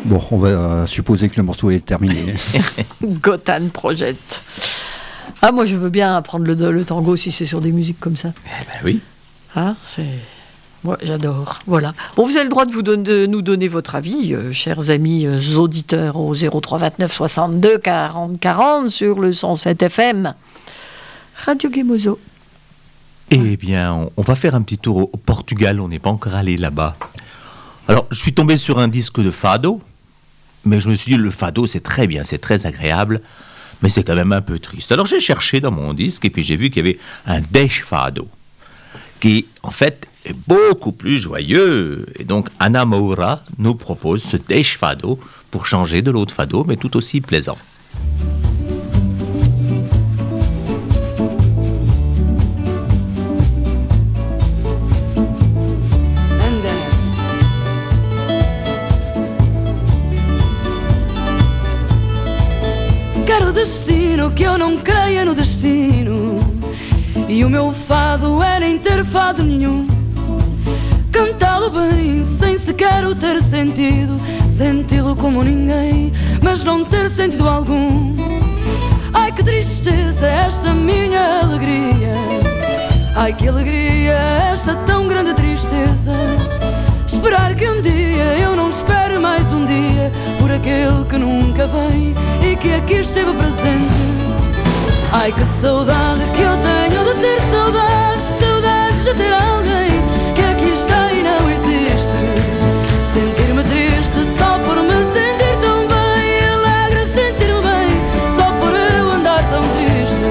Bon, on va supposer que le morceau est terminé. Gotan Project. Ah, moi, je veux bien apprendre le, le tango si c'est sur des musiques comme ça. Eh ben oui. Ah, c'est... Moi, j'adore. Voilà. Bon, vous avez le droit de, vous donner, de nous donner votre avis, euh, chers amis euh, auditeurs, au zéro trois vingt-neuf soixante-deux quarante quarante sur le cent sept F M. Radio Gemozo. Eh bien, on, on va faire un petit tour au, au Portugal. On n'est pas encore allé là-bas. Alors, je suis tombé sur un disque de fado, mais je me suis dit, le fado, c'est très bien, c'est très agréable, mais c'est quand même un peu triste. Alors, j'ai cherché dans mon disque, et puis j'ai vu qu'il y avait un Desh Fado, qui, en fait, est beaucoup plus joyeux. Et donc, Ana Moura nous propose ce Desh Fado pour changer de l'autre fado, mais tout aussi plaisant. Quero destino, que eu não creia no destino. E o meu fado é nem ter fado nenhum. Cantá-lo bem, sem sequer o ter sentido. Senti-lo como ninguém, mas não ter sentido algum. Ai que tristeza esta minha alegria. Ai que alegria esta tão grande tristeza. Esperar que um dia eu não espere mais um dia por aquele que nunca vem e que aqui esteve presente. Ai que saudade que eu tenho de ter saudade, saudades de ter alguém que aqui está e não existe. Sentir-me triste só por me sentir tão bem, alegre sentir-me bem só por eu andar tão triste.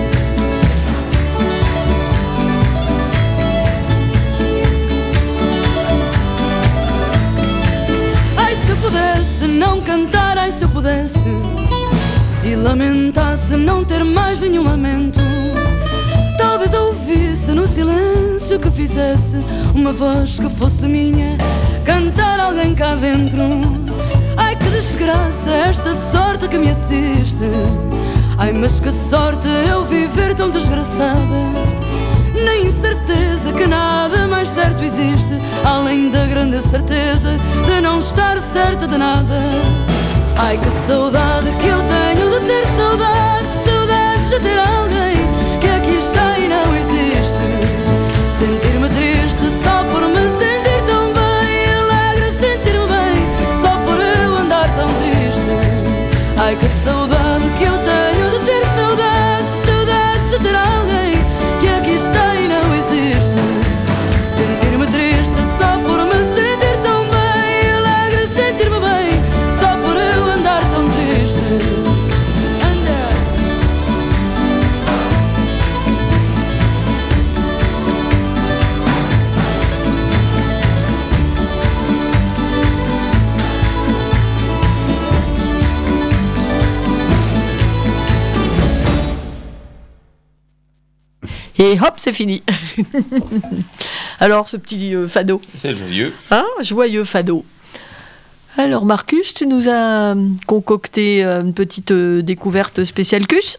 Ai se eu pudesse não cantar, ai se eu pudesse e lamentasse não ter mais nenhum lamento. Talvez ouvisse no silêncio que fizesse uma voz que fosse minha, cantar alguém cá dentro. Ai que desgraça esta sorte que me assiste. Ai mas que sorte eu viver tão desgraçada. Na incerteza que nada mais certo existe, além da grande certeza de não estar certa de nada. Ai que saudade que eu tenho de ter saudade, saudades de ter alguém que aqui está e não existe. Sentir-me triste só por me sentir tão bem, alegre sentir-me bem só por eu andar tão triste. Ai que saudade que eu tenho de ter saudade, saudades de ter alguém que aqui está e não existe. Sentir-me triste só por me sentir tão bem, alegre sentir-me bem só por eu andar tão triste. Anda. Et hop, c'est fini. Alors, ce petit euh, fado. C'est joyeux. Hein, joyeux fado. Alors, Marcus, tu nous as euh, concocté euh, une petite euh, découverte spéciale Cus.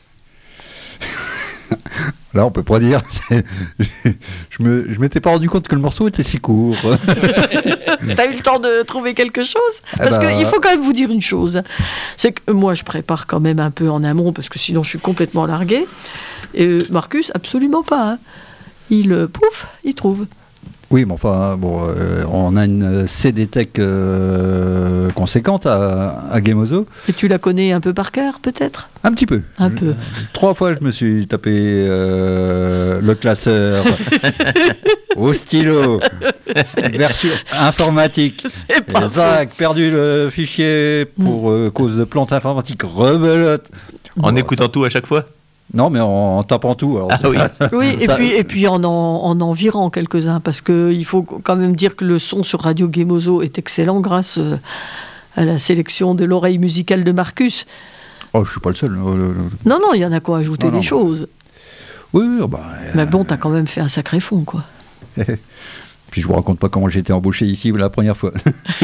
Là, on peut pas dire. c'est- Je me, je m'étais pas rendu compte que le morceau était si court. T'as eu le temps de trouver quelque chose? Ah Parce bah. qu'il faut quand même vous dire une chose. C'est que moi, je prépare quand même un peu en amont, parce que sinon, je suis complètement larguée. Et euh, Marcus, absolument pas. Hein. Il, euh, pouf, il trouve. Oui, mais enfin, bon, euh, on a une C D Tech euh, conséquente à, à Gemozo. Et tu la connais un peu par cœur, peut-être? Un petit peu. Un peu. Trois fois, je me suis tapé euh, le classeur au stylo, version informatique. C'est pas Zach, perdu le fichier pour euh, cause de plante informatique, rebelote. En écoutant tout à chaque fois? Non, mais en, en tapant tout. Alors, Ah oui. Oui, et Ça- puis, et puis en, en, en en virant quelques-uns, parce qu'il faut quand même dire que le son sur Radio Gemozo est excellent grâce euh, à la sélection de l'oreille musicale de Marcus. Oh, je suis pas le seul. Oh, le- le- Non, non, il y en a quoi ajouter Non, des non. choses. Oui, oui, oh, bah, euh, Mais bon, t'as quand même fait un sacré fond, quoi. Puis je vous raconte pas comment j'ai été embauché ici la première fois.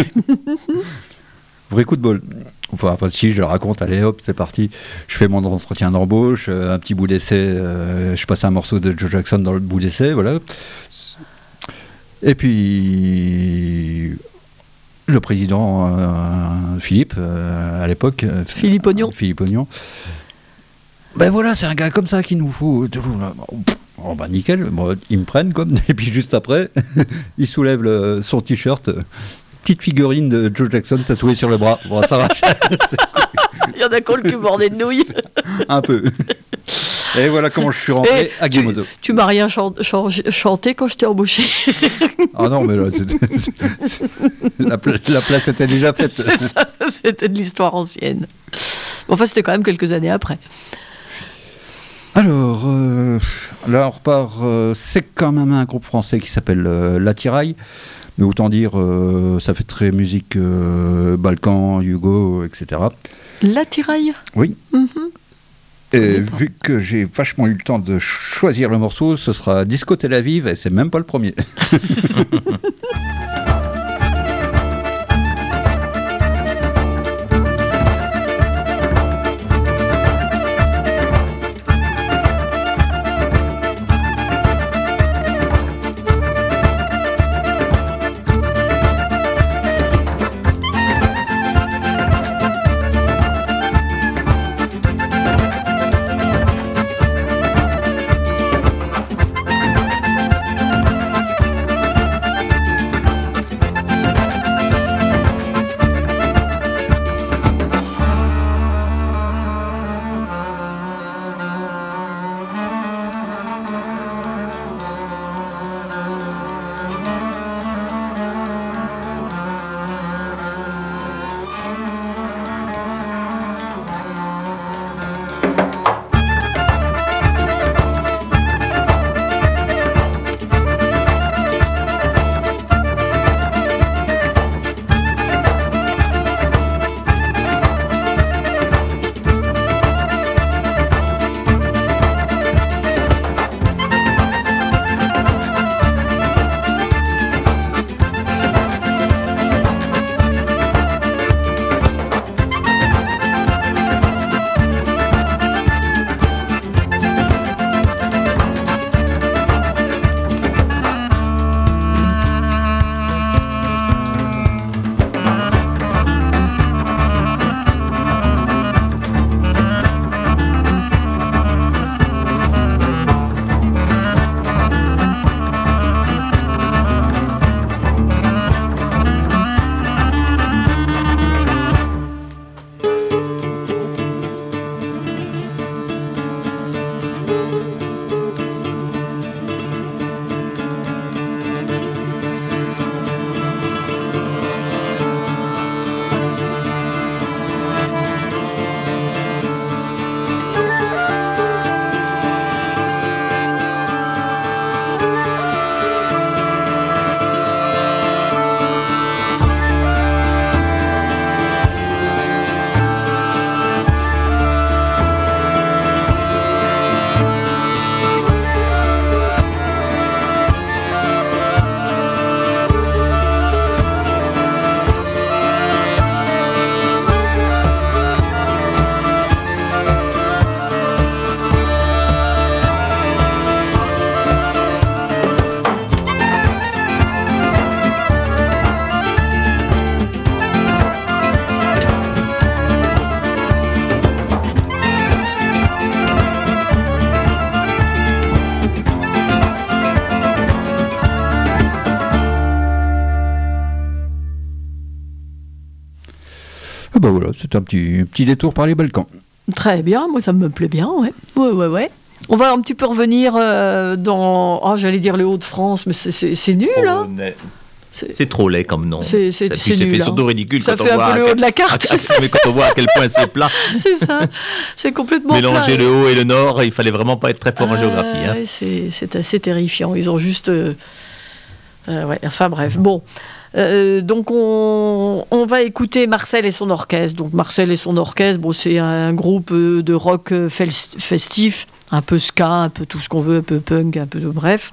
Vrai coup de bol. Enfin, enfin, si, je le raconte, allez hop, c'est parti. Je fais mon entretien d'embauche, euh, un petit bout d'essai, euh, je passe un morceau de Joe Jackson dans le bout d'essai, voilà. Et puis, le président euh, Philippe, euh, à l'époque. euh, Philippe Ognon. Philippe Ognon. Ben voilà, c'est un gars comme ça qu'il nous faut. Oh bah nickel, bon, ils me prennent comme. Et puis juste après, il soulève le- son t-shirt, euh, petite figurine de Joe Jackson tatouée sur le bras. Bon, ça va. C'est Il y en a qui ont le cul bordé de nouilles. un peu. Et voilà comment je suis rentré Et à Guémozo. Tu m'as rien chan- chan- chanté quand je t'ai embauché. Ah non, mais là, c'est- c'est- c'est- la, pla- la place était déjà faite. C'est ça, c'était de l'histoire ancienne. Enfin, c'était quand même quelques années après. Alors, euh, là, on repart. euh, c'est quand même un groupe français qui s'appelle euh, La Tiraille. Mais autant dire, euh, ça fait très musique euh, Balkan, Yugo, et cetera. La tiraille. Oui. Mhm. Et vu que j'ai vachement eu le temps de choisir le morceau, ce sera Disco Tel Aviv, et c'est même pas le premier. Ah bah voilà, c'est un petit, petit détour par les Balkans. Très bien, moi ça me plaît bien, ouais. Ouais, ouais, ouais. On va un petit peu revenir euh, dans, oh, j'allais dire les Hauts-de-France, mais c'est, c'est, c'est nul, hein. C'est, c'est trop laid comme nom. C'est, c'est, ça, c'est ça nul, fait hein. surtout ridicule Ça quand fait on un voit peu le à haut de la carte. quel- mais quand on voit à quel point c'est plat. C'est ça, c'est complètement Mélanger plat. le haut et le nord, il fallait vraiment pas être très fort en Ah, géographie. hein. ouais, c'est, c'est assez terrifiant. Ils ont juste. euh, euh, ouais, enfin bref. Bon. Euh, donc on, on va écouter Marcel et son orchestre. Donc Marcel et son orchestre, bon, c'est un groupe euh, de rock euh, fes- festif, un peu ska, un peu tout ce qu'on veut, un peu punk, un peu de bref.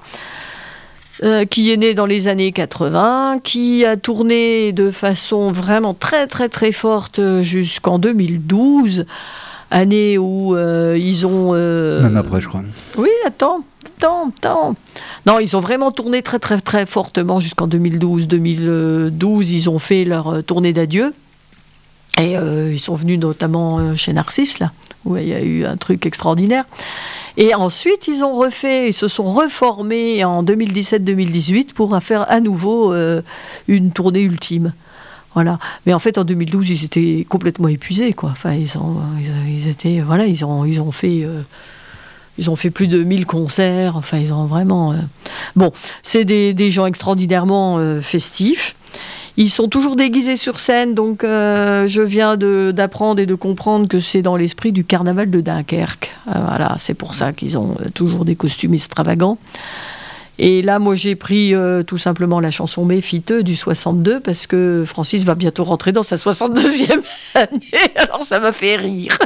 Euh, qui est né dans les années quatre-vingts, qui a tourné de façon vraiment très très très forte jusqu'en deux mille douze, année où euh, ils ont... Euh... Même après, je crois. Oui, attends, attends, attends. Non, ils ont vraiment tourné très, très, très fortement jusqu'en deux mille douze. deux mille douze, ils ont fait leur euh, tournée d'adieu. Et euh, ils sont venus notamment euh, chez Narcisse, là, où il y a eu un truc extraordinaire. Et ensuite, ils ont refait, ils se sont reformés en deux mille dix-sept deux mille dix-huit pour faire à nouveau euh, une tournée ultime. Voilà. Mais en fait, en deux mille douze, ils étaient complètement épuisés, quoi. Enfin, ils ont, ils, ils étaient, voilà, ils ont, ils ont fait, euh, ils ont fait plus de mille concerts. Enfin, ils ont vraiment. Euh... Bon, c'est des, des gens extraordinairement euh, festifs. Ils sont toujours déguisés sur scène, donc euh, je viens de, d'apprendre et de comprendre que c'est dans l'esprit du carnaval de Dunkerque. Euh, voilà, c'est pour ça qu'ils ont euh, toujours des costumes extravagants. Et là, moi, j'ai pris euh, tout simplement la chanson Méfiteux du soixante-deux, parce que Francis va bientôt rentrer dans sa soixante-deuxième année, alors ça m'a fait rire.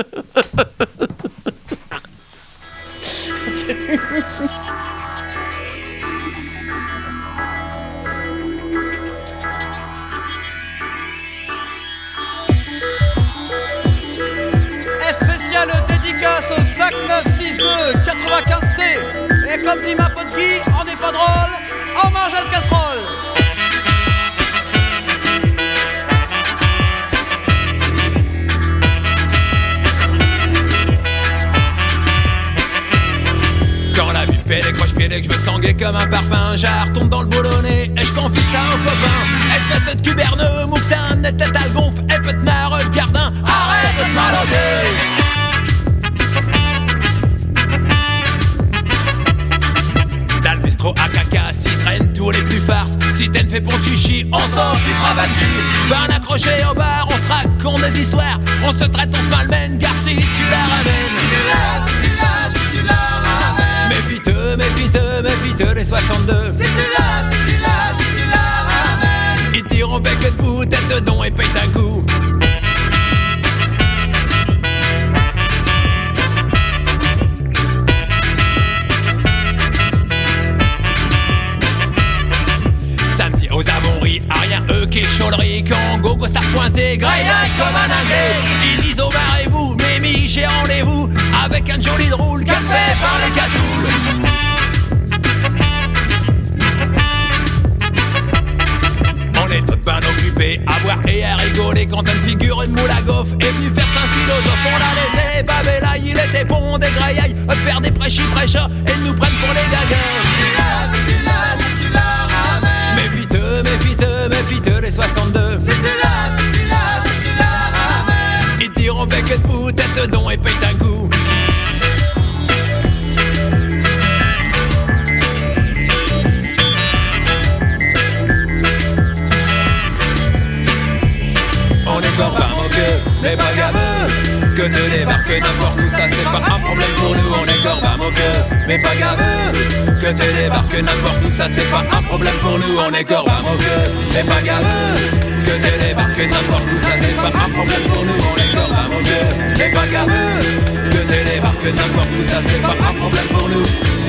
Dédicace au cinq neuf six deux quatre-vingt-quinze C. Et comme dit ma pote Guy, on n'est pas drôle, on mange à la casserole. Quand la vie me fait des croche-pieds dès que je me sens gay comme un parpaing, j'arrête, tombe dans le boulonnet et je confie ça aux copains. Espèce de cuberneux, moutin, net tête à le gonfle, et peut de gardin, arrête de te malauder. Trop à caca, si traîne tous les plus farces. Si t'es fait pour chichi, on s'occupera vanti. Ben accroché au bar, on se raconte des histoires. On se traite, on se malmène, car si tu la ramènes. Si tu la, si tu la, si tu la ramènes. Méfiteux, méfiteux, méfiteux les soixante-deux. Si tu la, si tu la, si tu la ramènes. Ils tirent au bec de bout, tête de don et paye un coup. Aux avonneries, à rien eux qui chaulerie. Quand gogo ça pointé, graille comme un anglais. Ils disent au barrez-vous, Mémie j'ai rendez-vous avec un joli drôle qu'elle fait par les catoules. On est toutes bien occupés à boire et à rigoler quand une figure de moule à gaufre est venue faire saint philosophe. On l'a laissé baver là, il était bon des graillailles de faire des prêchis prêcheurs et de nous prennent pour les gaguins. Méfiteux, méfiteux, méfiteux les soixante-deux. Si tu l'as, si tu l'as, si tu la ramènes. Ils tirent au bec de bout, tête de don et payent un coup. On est corps pas moqueux, mais pas gaveux. Que te débarque n'importe où, ça c'est pas un problème pour nous. On est corps pas moqueux, mais pas gaveux. Que te débarque n'importe où, ça c'est pas un problème pour nous. On est corps pas moqueux, mais pas gaveux. Que te débarque n'importe où, ça c'est pas un problème pour nous. On est corps pas moqueux, mais pas gaveux. Que te débarque n'importe où, ça c'est pas un problème pour nous.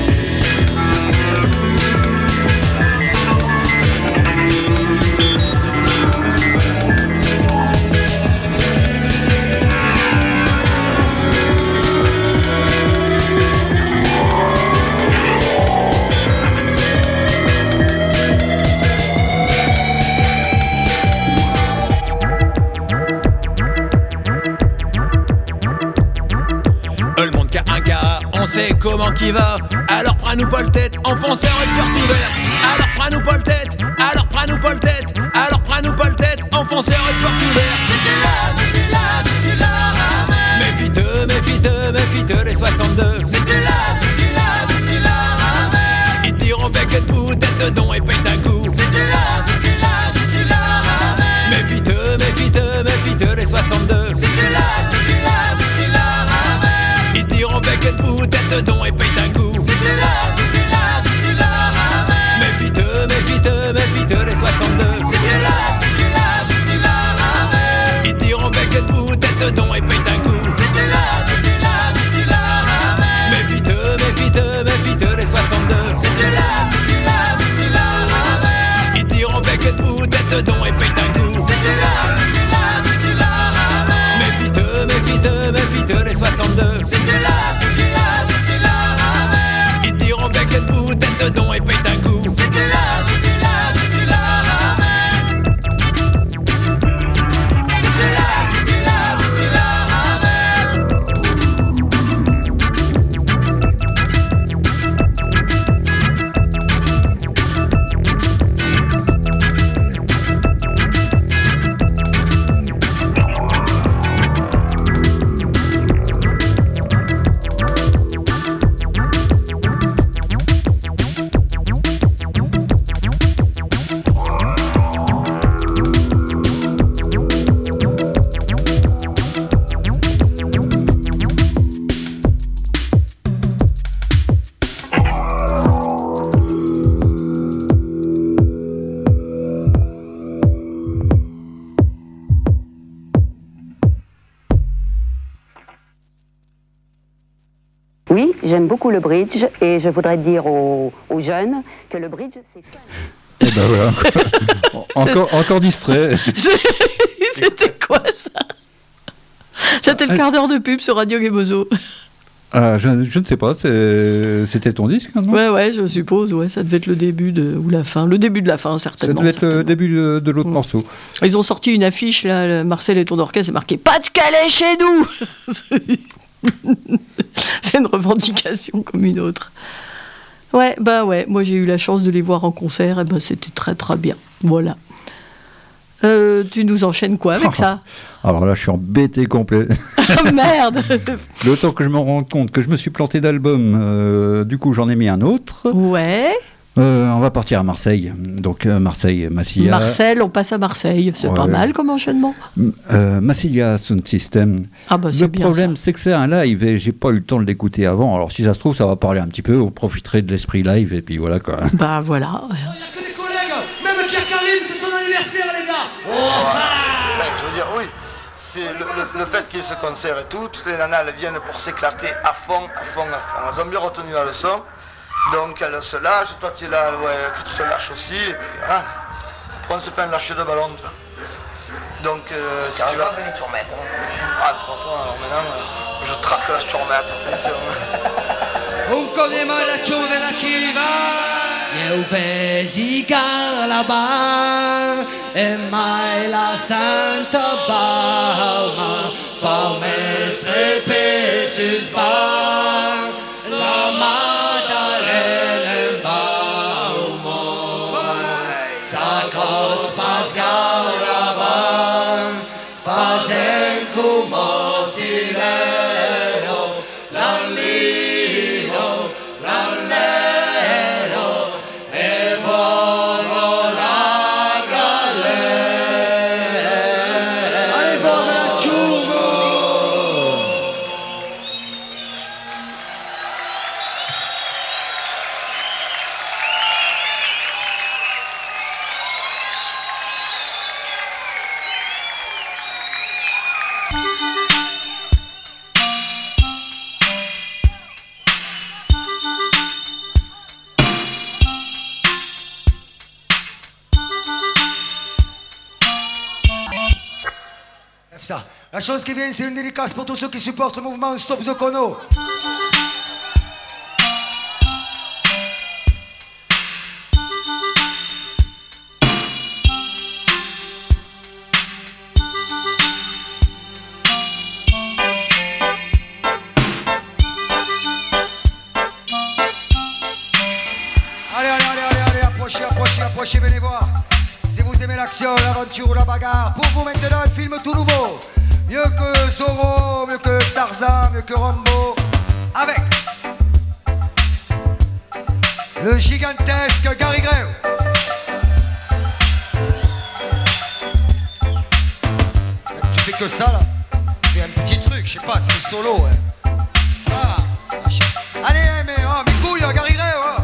On sait comment qui va, alors prends-nous pas le tête, enfoncez en porte ouverte. Alors prends-nous pas le tête, alors prends-nous pas le tête, alors prends-nous pas le tête, enfoncez en porte ouverte. Si tu l'as, si tu l'as, si tu la ramènes. Méfiteux, méfiteux, méfiteux les soixante-deux. Si tu l'as, si tu l'as, si tu la ramènes. Ils tirent au bec de bout, tête de don et payent un coup. Si tu l'as, si tu l'as, si tu la ramènes. Méfiteux, méfiteux, méfiteux les soixante-deux. Si tu l'as, si tu l'as, si tu la ramènes. Ils tirent au bec de bout, tête de don et payent un coup. Si tu l'as, si tu l'as, si tu la ramènes. Méfiteux, méfiteux, méfiteux les soixante-deux. Si tu l'as, si tu l'as, si tu la ramènes. Ils tirent au bec de bout, tête de don et payent un coup. Si tu l'as, si tu l'as, si tu la ramènes. Méfiteux, méfiteux, méfiteux les soixante-deux. Si tu l'as, si tu l'as, si tu la ramènes. Ils tirent au bec de bout, tête de don et payent un coup. Si tu l'as, si tu l'as, si tu la ramènes. Méfiteux, méfiteux, méfiteux de les soixante-deux. C'est de là, c'est de là, c'est de là, ramène. Ils diront bec de bout, tête de don et paye un coup. C'est de là, c'est de là, c'est de là, ramène. C'est de là, c'est de là, c'est de là, Oui, j'aime beaucoup le bridge et je voudrais dire aux, aux jeunes que le bridge, c'est fun. Eh ben voilà. encore, encore distrait. C'était quoi ça? C'était le quart d'heure de pub sur Radio Gebozo. Ah, je, je ne sais pas, c'est, c'était ton disque, non? Ouais, ouais, je suppose, ouais, ça devait être le début de, ou la fin. Le début de la fin, certainement. Ça devait être certainement. le début de, de l'autre Ouais. morceau. Ils ont sorti une affiche, là, le Marcel et ton orchestre, c'est marqué « Pas de Calais chez nous !» C'est une revendication comme une autre. Ouais, bah ouais, moi j'ai eu la chance de les voir en concert, et ben c'était très très bien. Voilà. Euh, tu nous enchaînes quoi avec ça? Alors là, je suis embêté complet. Ah merde! Le temps que je me rende compte que je me suis planté d'album, euh, du coup j'en ai mis un autre. Ouais. Euh, on va partir à Marseille. Donc euh, Marseille, Massilia. Marcel, on passe à Marseille. C'est Ouais. pas mal comme enchaînement. Euh, Massilia Sound System. Ah bah c'est Le bien problème, c'est que c'est un live et j'ai pas eu le temps de l'écouter avant. Alors si ça se trouve, ça va parler un petit peu. On profiterait de l'esprit live et puis voilà quoi. ça. Bah voilà. Que les collègues, même Pierre Karim, c'est son anniversaire, les gars. Ben, je veux dire, oui, c'est le, le- le fait qu'il y ait ce concert et tout, toutes les nanas elles viennent pour s'éclater à fond, à fond, à fond. Elles ont bien retenu la leçon, donc elles se lâchent, toi tu es là, ouais, que tu te lâches aussi, et puis voilà. Après, on se fait un lâcher de ballon, tu vois. Donc, euh, si tu vas... venir tourmette, hein. Ah, prends-toi, alors maintenant, euh, je traque la tourmette, attention. Un codema la giovane chi va. Eu vesica la bar e mai la santa balma fa mestre pesus bar la Maddalena in baumo sa cos fas gaura bar fazen como sileno l'allino l'annero e volo la galera e volo la ciugo. Ça. La chose qui vient, c'est une dédicace pour tous ceux qui supportent le mouvement Stop Zokono. Allez, allez, allez, allez, allez, approchez, approchez, approchez, venez voir. Si vous aimez l'action, l'aventure ou la bagarre, pour vous maintenant un film tout nouveau. Mieux que Zorro, mieux que Tarzan, mieux que Rambo. Avec le gigantesque Gary Gray. Tu fais que ça là. Tu fais un petit truc, je sais pas, c'est le solo. Hein. Ah. Allez, mais oh, mes couilles, Gary Gray, oh.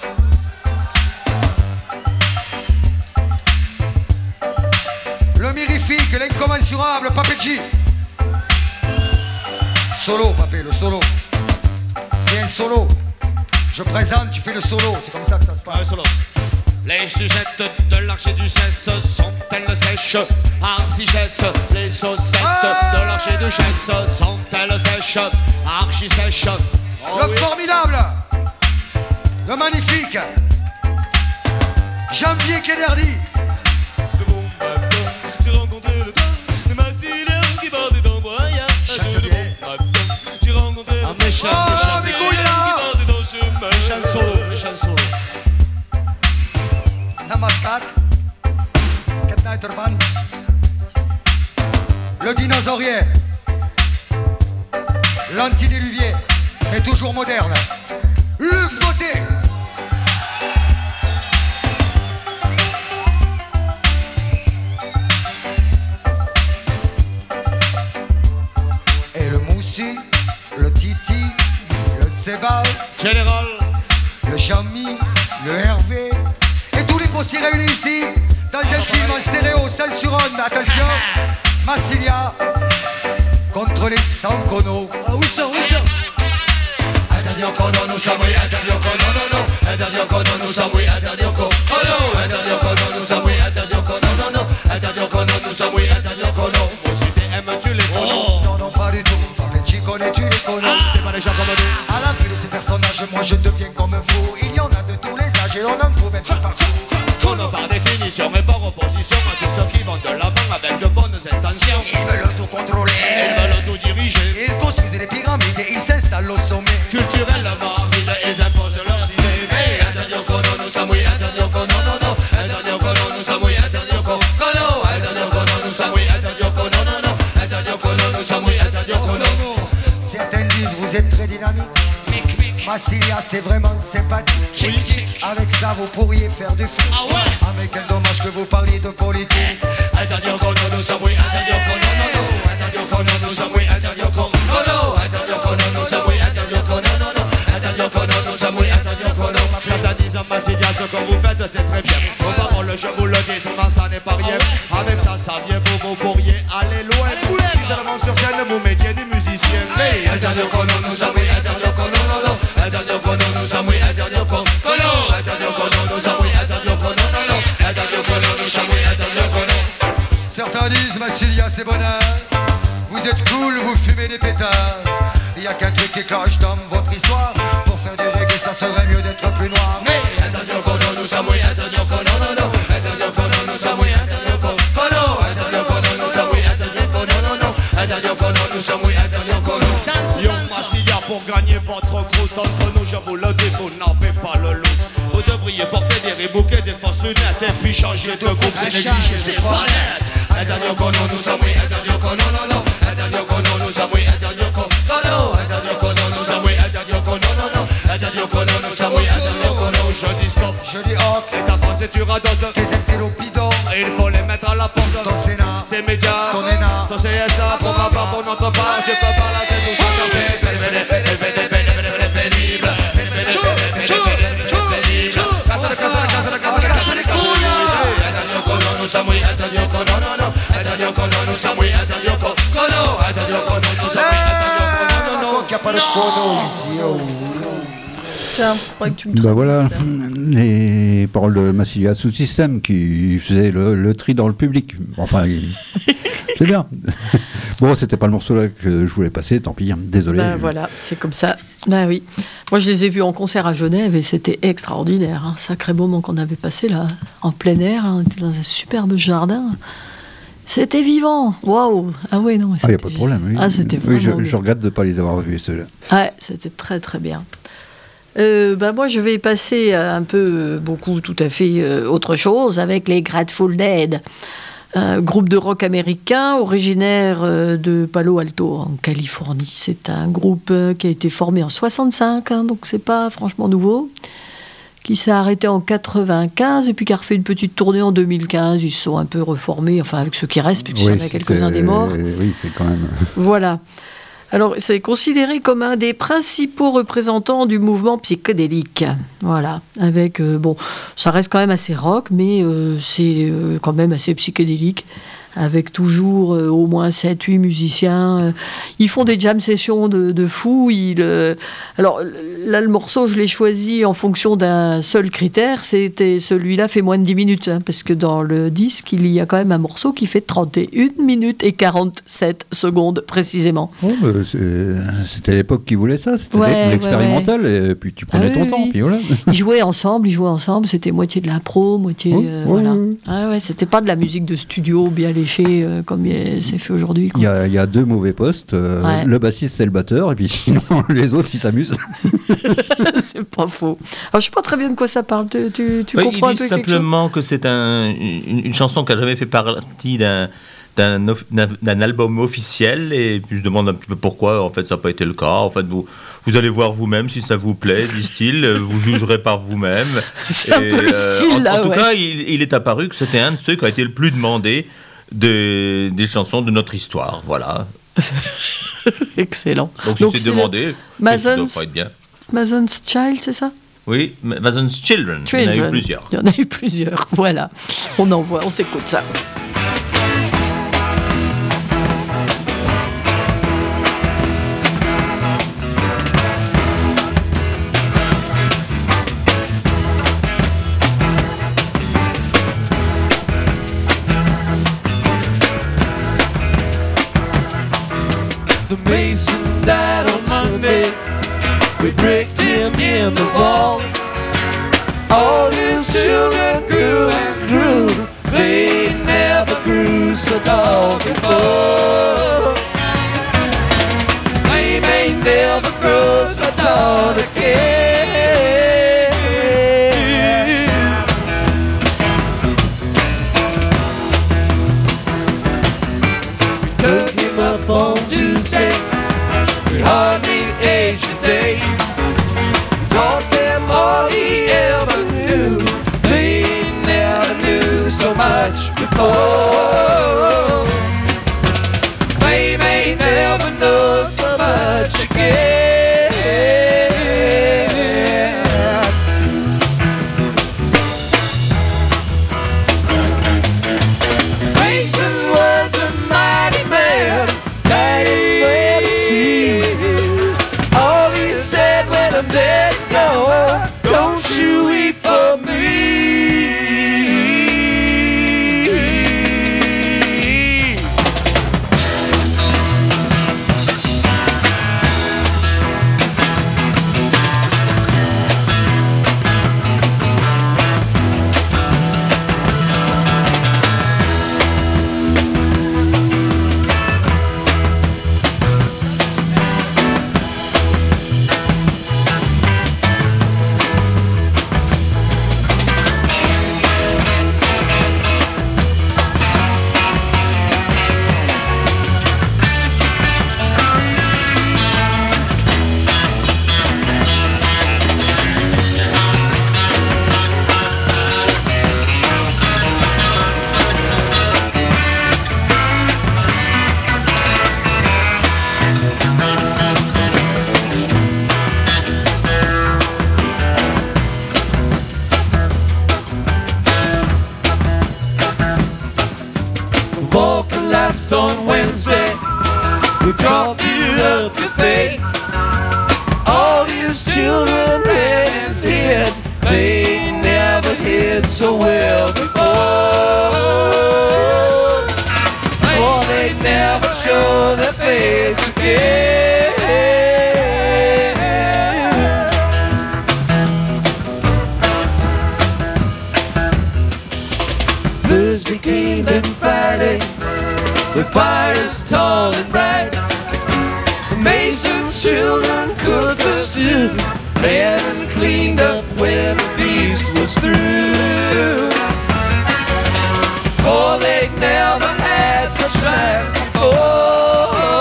Le mirifique, l'incommensurable Papeggi. Solo, papé, le solo. Fais un solo. Je présente, tu fais le solo. C'est comme ça que ça se passe. Ouais, solo. Les sucettes de l'archer du cesse sont-elles sèches? Archi-sèches. Les saucettes de l'archer du cesse sont-elles sèches? Archi-sèches. Oh le oui. formidable, le magnifique Jean-Pierre Kennedy. J'ai rencontré le temps de Massilia qui bordait dans Broya. Chante bien. J'ai rencontré le temps Ah, méchant, Oh, méchant. mes couilles là. qui bordait dans le chemin. Méchant solo, méchant solo. Namaskar. Good night, Urban. Le dinosaurier. L'antidéluvier, mais toujours moderne. Luxe beauté. Et le Moussi, le Titi, le Séval, Général, le Jamy, le Hervé et tous les fossiles réunis ici dans un film en stéréo sans suronde. Attention, Massilia contre les Sankono. Ah oui sir, oui sir. Interdit au cono, nous sommes oui, interdit au cono, non, non. Interdit au cono, nous sommes oui, interdit au cono, oh non. Interdit au cono, nous sommes oui, interdit au cono, non, non. Interdit au cono, nous sommes oui, interdit au cono. Moi si t'aimes tu les connais. Non, non, pas du tout. Papa, tu connais, tu les connais. C'est pas les gens comme nous. À la vue de ces personnages, moi je deviens comme un fou. Il y en a de tous les âges et on en trouve un peu partout. Kono par définition est par opposition à tous ceux qui vont de l'avant avec de bonnes intentions. Ils veulent tout contrôler. Ils veulent tout diriger. Ils construisent les pyramides et ils s'installent au sommet. Culturellement, ils imposent leurs idées. Mais interdit au cono, nous sommes oui, interdit au cono, non, non. Interdit au cono, nous sommes oui, interdit au cono. Kono, interdit au cono, nous sommes oui, interdit au cono, non, non. Interdit au cono, nous sommes oui, interdit au cono. Certains disent vous êtes très dynamique. Massilia c'est vraiment sympathique. Avec ça vous pourriez faire du fric. Ah ouais. Ah mais quel dommage que vous parliez de politique. Interdit au cono, nous sommes oui, interdit au cono, non, non. Interdit au cono, nous sommes oui, interdit au cono. Kono, interdit au cono, nous sommes oui, interdit au cono, non, non. Interdit au cono, nous sommes oui, interdit au cono. Certains disent Massilia, ce que vous faites c'est très bien. Vos paroles, je vous le dis, souvent ça n'est pas rien. Avec ça, ça vient vous, vous pourriez aller loin. Si seulement sur scène, vous mettiez des musiciens. Mais interdit au cono, nous sommes oui, interdit au cono, non, non. Interdit au cono, nous sommes oui, interdit au cono. Kono, interdit au cono, nous sommes oui, interdit au cono, non, non. Interdit au cono, nous sommes oui, interdit au cono. Certains disent Massilia c'est bonheur. Vous êtes cool, vous fumez des pétards. Il y a qu'un truc qui cloche dans votre histoire. Pour faire du reggae ça serait mieux d'être plus noir. Mais interdit au cono, nous sommes oui, interdit au cono, non, non. Interdit au cono, nous sommes oui, interdit au cono. Kono, interdit au cono, nous sommes oui, interdit au cono, non, non. Interdit au cono, nous sommes oui, interdit au cono. Yo Massilia, pour gagner votre croûte entre nous, je vous le dis, vous n'avez pas le loup. Vous devriez porter des ribouquets, des fausses lunettes et puis changer de groupe, c'est négligé, c'est pas net. Interdit au cono, nous sommes oui, interdit au cono, non, non. Interdit au cono, nous sommes oui, interdit au cono. Kono, interdit au cono, nous sommes oui, interdit au cono, non, non. Interdit au cono, nous sommes oui, interdit au cono. Je dis stop, je dis ok. Et ta phrase et tu radotes. Tes intelopidons. Il faut les mettre à la porte. Ton Sénat, tes médias, ton E N A, ton C S A, pour ma part, pour notre part, je peux pas la c'est tout ça, c'est pénible. Casse-le, casse-le, casse-le, casse-le, casse-le, casse-le. Interdit au cono, nous sommes oui, interdit au cono, non, non. Interdit au cono, nous sommes oui, interdit au cono. Kono, interdit au cono, nous sommes oui, interdit au cono, non, non. Il n'y a pas de cono ici, oh. Tiens, faudrait que tu me Bah voilà, les paroles de Massilia sous système qui faisait le, le tri dans le public. Enfin, il- c'est bien. Bon, c'était pas le morceau là que je voulais passer, tant pis, hein, désolé. Ben voilà, c'est comme ça. Ben oui. Moi, je les ai vus en concert à Genève et c'était extraordinaire. Un sacré moment qu'on avait passé là, en plein air. Là, on était dans un superbe jardin. C'était vivant. Waouh. Ah oui, non. Ah, il n'y a pas de problème. Oui, Ah, c'était oui, je, vraiment je bien. regrette de ne pas les avoir vus, ceux-là. Ouais, c'était très très bien. Euh, ben moi, je vais passer à un peu, euh, beaucoup, tout à fait euh, autre chose avec les Grateful Dead. Un groupe de rock américain originaire euh, de Palo Alto, en Californie. C'est un groupe euh, qui a été formé en soixante-cinq, hein, donc c'est pas franchement nouveau, qui s'est arrêté en quatre-vingt-quinze et puis qui a refait une petite tournée en deux mille quinze. Ils se sont un peu reformés, enfin avec ceux qui restent, puisqu'il y en a quelques-uns c'est- des morts. Oui, c'est quand même. Voilà. Alors, c'est considéré comme un des principaux représentants du mouvement psychédélique. Voilà. Avec, euh, bon, ça reste quand même assez rock, mais euh, c'est euh, quand même assez psychédélique. avec toujours euh, au moins sept huit musiciens. Euh, ils font des jam sessions de, de fous. Ils, euh, alors là, le morceau, je l'ai choisi en fonction d'un seul critère, c'était celui-là fait moins de dix minutes, hein, parce que dans le disque, il y a quand même un morceau qui fait trente et une minutes et quarante-sept secondes précisément. Oh, bah, c'est, c'était l'époque qui voulait ça, c'était Ouais, l'expérimental, ouais, ouais. et puis tu prenais Ah ton oui, temps, oui. puis voilà. Ils jouaient ensemble, ils jouaient ensemble, c'était moitié de l'impro, moitié... Oh, euh, oh, voilà. oui. Ah ouais, c'était pas de la musique de studio bien léchée euh, comme il- c'est fait aujourd'hui. Il y, a, il y a deux mauvais postes, euh, Ouais. le bassiste et le batteur, et puis sinon les autres ils s'amusent. C'est pas faux. Alors je sais pas très bien de quoi ça parle, tu, tu, tu Oui, comprends il un dit peu quelque chose? simplement que c'est un, une, une chanson qui n'a jamais fait partie d'un, d'un, of- d'un, d'un album officiel, et puis je demande un petit peu pourquoi en fait ça n'a pas été le cas. En fait, vous, vous allez voir vous-même si ça vous plaît, disent-ils, vous jugerez par vous-même. C'est un Et, peu le style, en, là, en tout ouais. cas, il, il est apparu que c'était un de ceux qui a été le plus demandé de, des chansons de notre histoire. Voilà. Excellent. Donc, si Donc, c'est c'est demandé, le c'est que ça doit Mason's- pas être bien. Mason's Child, c'est ça? Oui, Mason's Children, il y en a eu Children. plusieurs. Il y en a eu plusieurs, voilà. On en voit, on s'écoute ça. The mason died on Monday. We bricked him in the wall. All his children grew and grew. They never grew so tall before. They may never grow so tall again. We took him up on Tuesday. We hardly aged a day. Taught them all he ever knew. They never knew so much before. They may never know so much again. Mason was a mighty man, mighty man to see. All he said when I'm dead, no, don't you weep for me. Walk collapsed on Wednesday. We dropped you up to fate. All his children ran and hid. They never hid so well before. Swore they'd never show their face again. Thursday came, then Friday. The fire's tall and bright. The Mason's children cooked the stew, ran and cleaned up when the feast was through. For they'd never had such times before.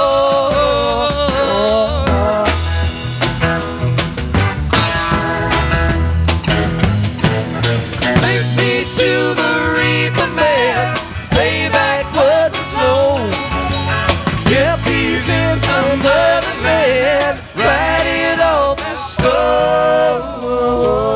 Take me to the reaper man, lay back what was low. Yep, he's in some other land, right it off the stove.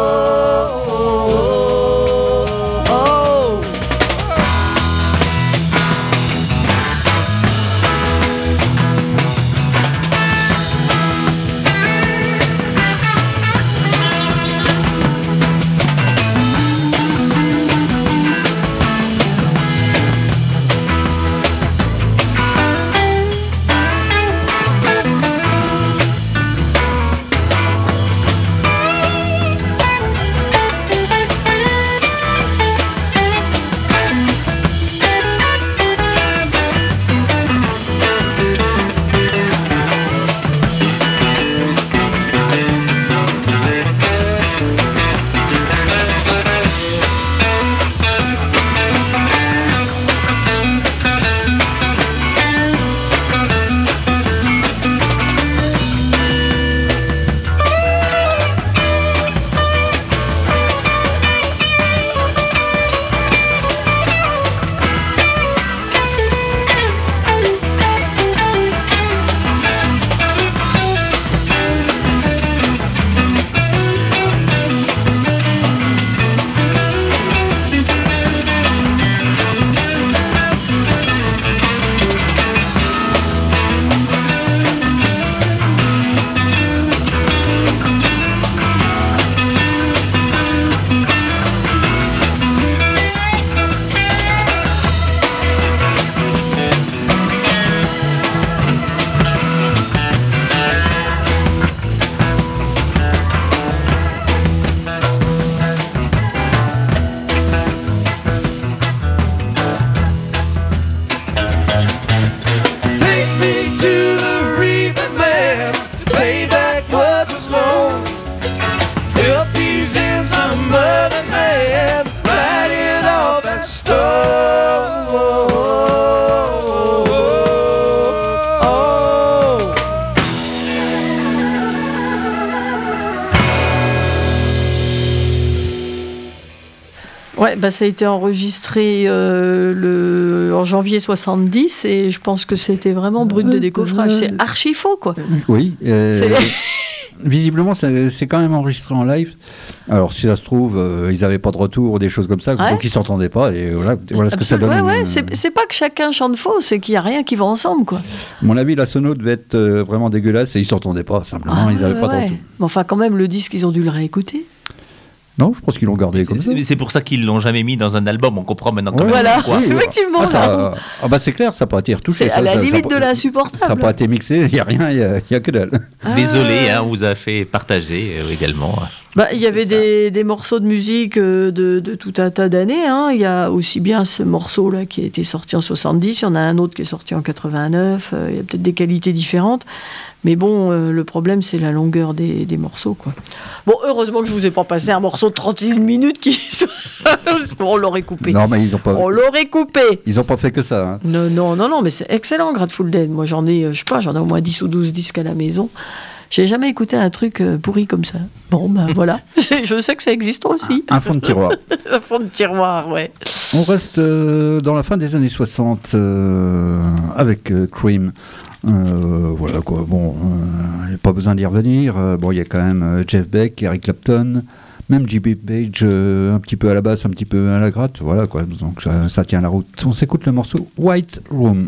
Ouais, bah ça a été enregistré euh, le, en janvier soixante-dix et je pense que c'était vraiment brut de décoffrage. C'est archi faux, quoi. Oui. Euh, C'est- visiblement, c'est, c'est quand même enregistré en live. Alors, si ça se trouve, euh, ils n'avaient pas de retour ou des choses comme ça, Ouais. donc ils s'entendaient pas. Et voilà, voilà ce que ça donne. Ouais, ouais, une- c'est, c'est pas que chacun chante faux, c'est qu'il y a rien qui va ensemble, quoi. À mon avis, la sono devait être euh, vraiment dégueulaise et ils s'entendaient pas. Simplement, ils n'avaient Ouais, pas de ouais. retour. Mais enfin, quand même, le disque, ils ont dû le réécouter. Non, je pense qu'ils l'ont gardé comme ça. C'est c'est pour ça qu'ils l'ont jamais mis dans un album. On comprend maintenant. quand Ouais. même Voilà, pourquoi. Oui, effectivement. Ah, ça- là. ah bah c'est clair, ça n'a pas été retouché. C'est à ça, la ça- limite ça- de l'insupportable. Ça n'a pas été mixé, il n'y a rien, il n'y a, a que dalle. Désolé, hein, on vous a fait partager euh, également. Bah, il y avait des, des morceaux de musique euh, de, de tout un tas d'années. Hein. Il y a aussi bien ce morceau-là qui a été sorti en soixante-dix, il y en a un autre qui est sorti en quatre-vingt-neuf. Euh, il y a peut-être des qualités différentes. Mais bon, euh, le problème, c'est la longueur des, des morceaux, quoi. Bon, heureusement que je vous ai pas passé un morceau de trente et une minutes qui... On l'aurait coupé. Non, mais ils n'ont pas, On l'aurait coupé. ils ont pas fait que ça. Hein. Non, non, non, non, mais c'est excellent, Grateful Dead. Moi, j'en ai, euh, je sais pas, j'en ai au moins dix ou douze disques à la maison. J'ai jamais écouté un truc euh, pourri comme ça. Bon, ben voilà. Je sais que ça existe aussi. Un fond de tiroir. Un fond de tiroir, ouais. On reste euh, dans la fin des années soixante euh, avec euh, Cream. Euh, voilà quoi, bon, il n'y a pas besoin d'y revenir. Euh, bon, il y a quand même euh, Jeff Beck, Eric Clapton, même J B Page, euh, un petit peu à la basse, un petit peu à la gratte. Voilà quoi, donc ça, ça tient la route. On s'écoute le morceau White Room.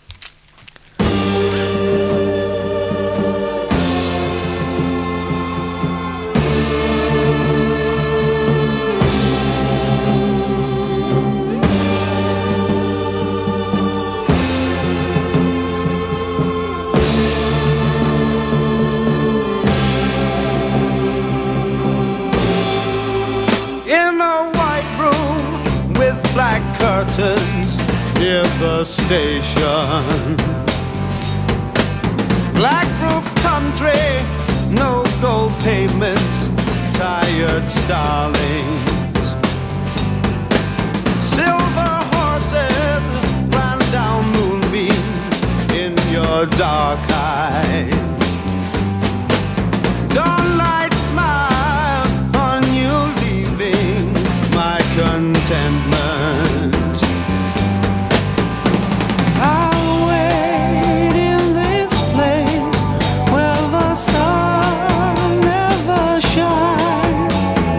In a white room with black curtains near the station. Black roof country, no gold pavements, tired starlings. Silver horses ran down moonbeams in your dark eyes. Dawnlight smile on you leaving my contentment. I'll wait in this place where the sun never shines.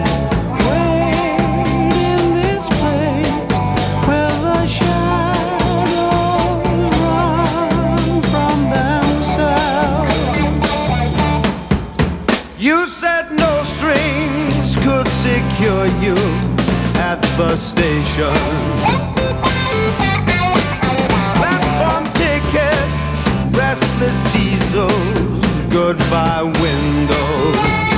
Wait in this place where the shadows run from themselves. You said no strings could secure you at the station. Platform ticket, restless diesels, goodbye windows.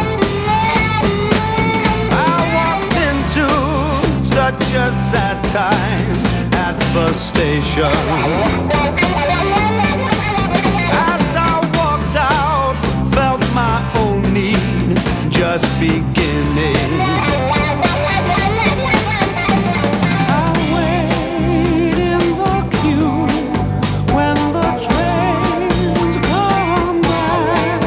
I walked into such a sad time at the station. As I walked out, felt my own need just beginning. I wait in the queue when the trains come back.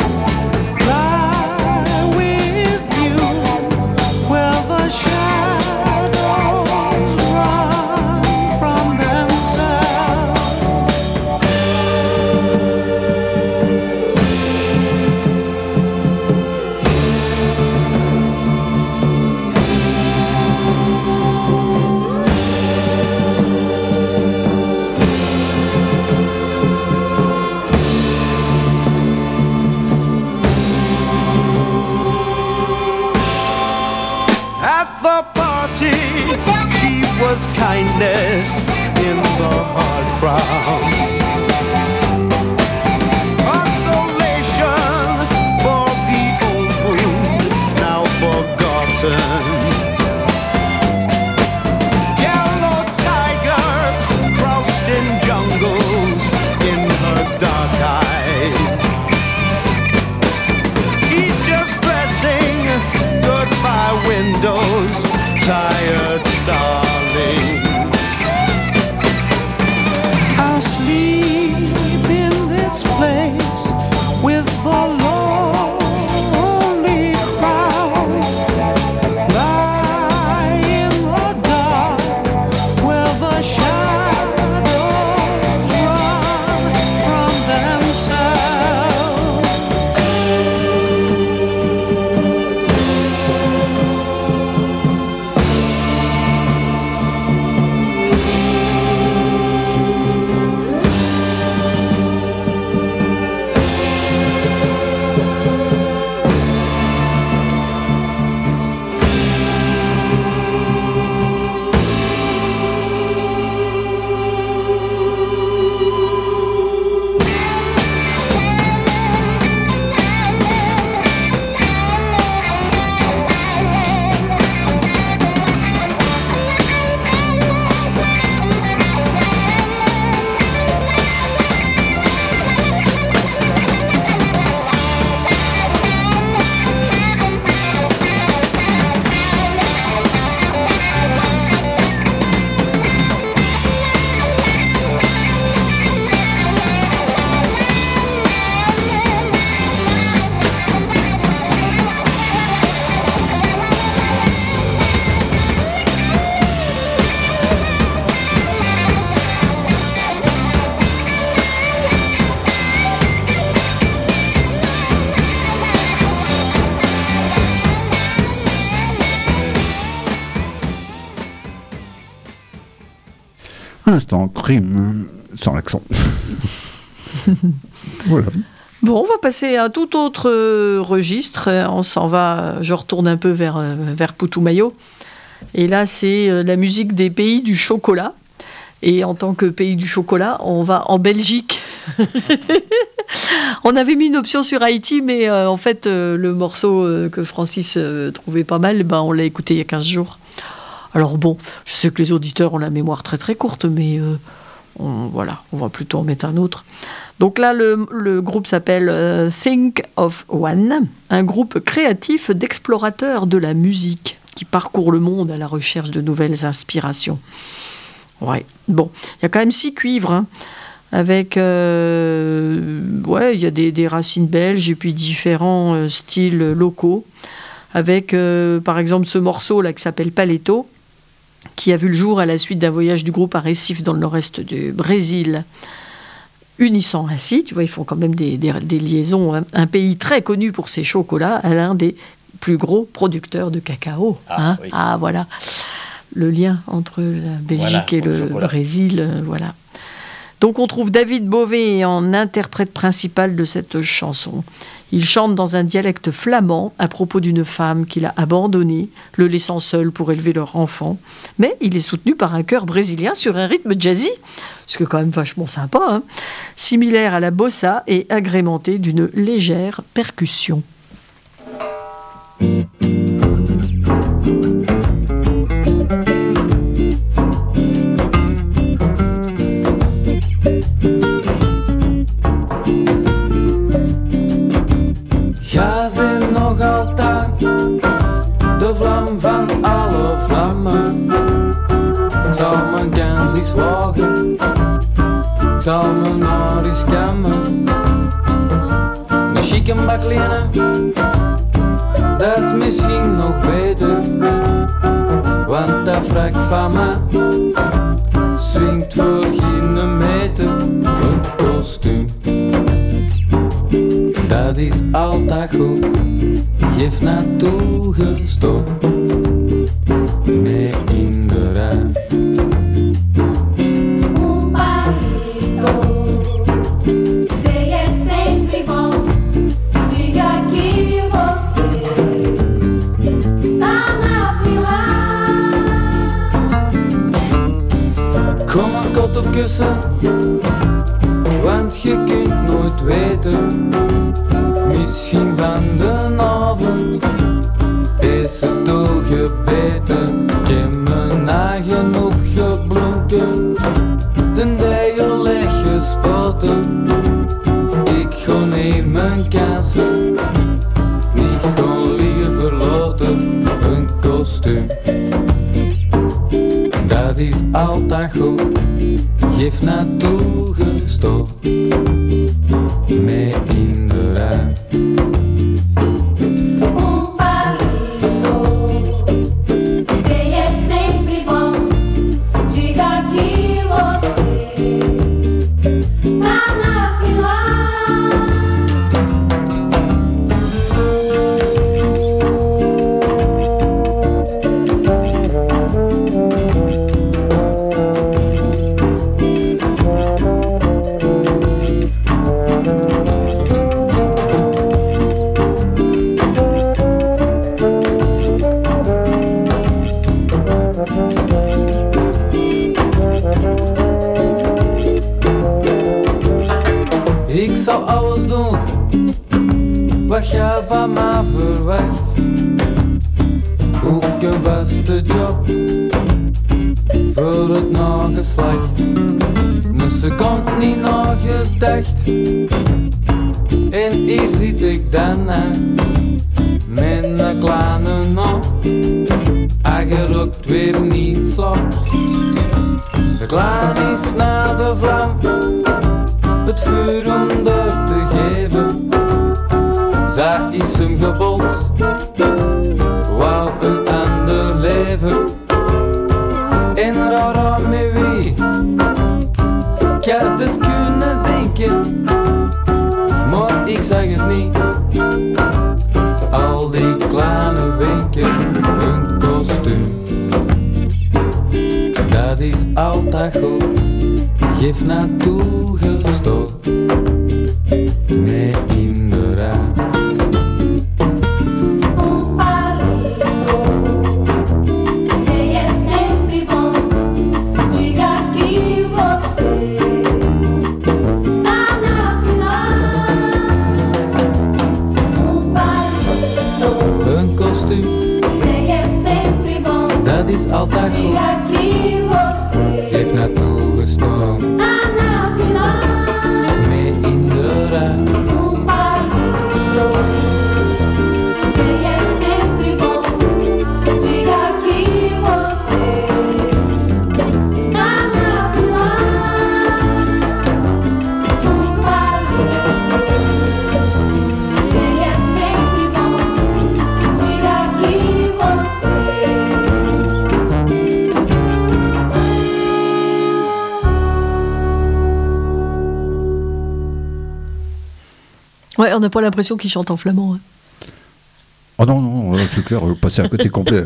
Lie with you where the shadows run from themselves. At the party, she was kindness in the hard crowd. Consolation for the old wound now forgotten. Yellow tigers crouched in jungles in her dark eyes. She's just dressing goodbye windows, tired starling. I'll sleep in this place with the lonely crowd. Lie in instant crime, sans l'accent. Voilà. Bon, on va passer à un tout autre euh, registre. On s'en va, je retourne un peu vers, euh, vers Putumayo. Et là, c'est euh, la musique des pays du chocolat. Et en tant que pays du chocolat, on va en Belgique. On avait mis une option sur Haïti, mais euh, en fait, euh, le morceau euh, que Francis euh, trouvait pas mal, ben, on l'a écouté il y a quinze jours. Alors bon, je sais que les auditeurs ont la mémoire très très courte, mais euh, on, voilà, on va plutôt en mettre un autre. Donc là, le, le groupe s'appelle euh, Think of One, un groupe créatif d'explorateurs de la musique qui parcourt le monde à la recherche de nouvelles inspirations. Ouais, bon, il y a quand même six cuivres, hein, avec, euh, ouais, il y a des, des racines belges et puis différents euh, styles locaux, avec, euh, par exemple, ce morceau-là qui s'appelle Paleto, qui a vu le jour à la suite d'un voyage du groupe à Recife dans le nord-est du Brésil, unissant ainsi, tu vois, ils font quand même des, des, des liaisons, hein, un pays très connu pour ses chocolats, à l'un des plus gros producteurs de cacao. Ah, hein. oui. Ah, voilà. Le lien entre la Belgique Voilà, et pour le le chocolat. Brésil, euh, voilà. Donc on trouve David Bovet en interprète principal de cette chanson. Il chante dans un dialecte flamand à propos d'une femme qu'il a abandonnée, le laissant seul pour élever leur enfant. Mais il est soutenu par un chœur brésilien sur un rythme jazzy, ce qui est quand même vachement sympa, hein, similaire à la bossa et agrémenté d'une légère percussion. Ga ze nog altijd de vlam van alle vlammen. Ik zal mijn kans eens wagen, ik zal me naar eens kammen. Een chique bak lenen, dat is misschien nog beter. Want dat wrak van me swingt voor geen meter. Een kostuum, dat is altijd goed, geef naartoe gestopt, mee in de rij. Um palito, sei é sempre bom, diga que você tá na fila. Kom een kot op kussen, want je kunt nooit weten. Misschien van de avond is het doorgebeten. Ik heb mijn eigen opgeblonken, ten deel leg gespoten. Ik ga neer mijn kassen, niet gaan liggen verlaten. Een kostuum, dat is altijd goed, geef naartoe gestopt, mee in de rij. Um palito, sei é sempre bom, diga que você tá na fila. Ik zal alles doen wat jij van mij verwacht. Ook een vaste job voor het nageslacht. Een seconde niet nagedacht. En hier zit ik dan aan, met een kleine naam. Hij gerokt weer niet slaap. De klein is naar de vlam, het vuur om door te geven. Zij is hem gebold, wou een ander leven. En rara met wie, ik had het kunnen denken, maar ik zag het niet. Al die kleine wenken, een kostuum, dat is altijd goed. Geef naartoe gestopt, me indra. Um palito, sei é sempre bom. Diga que você tá na final. Um palito, Een kostuum, sei é sempre bom. dat is altijd goed. Diga que você Geef naartoe gestopt, tá na final. me indra. Um palito, sei é sempre bom. Diga que você tá na final. Um palito, sei é sempre bom. Diga que você Ouais, on n'a pas l'impression qu'il chante en flamand. hein. Oh non, non, non, c'est clair, passer à côté complet.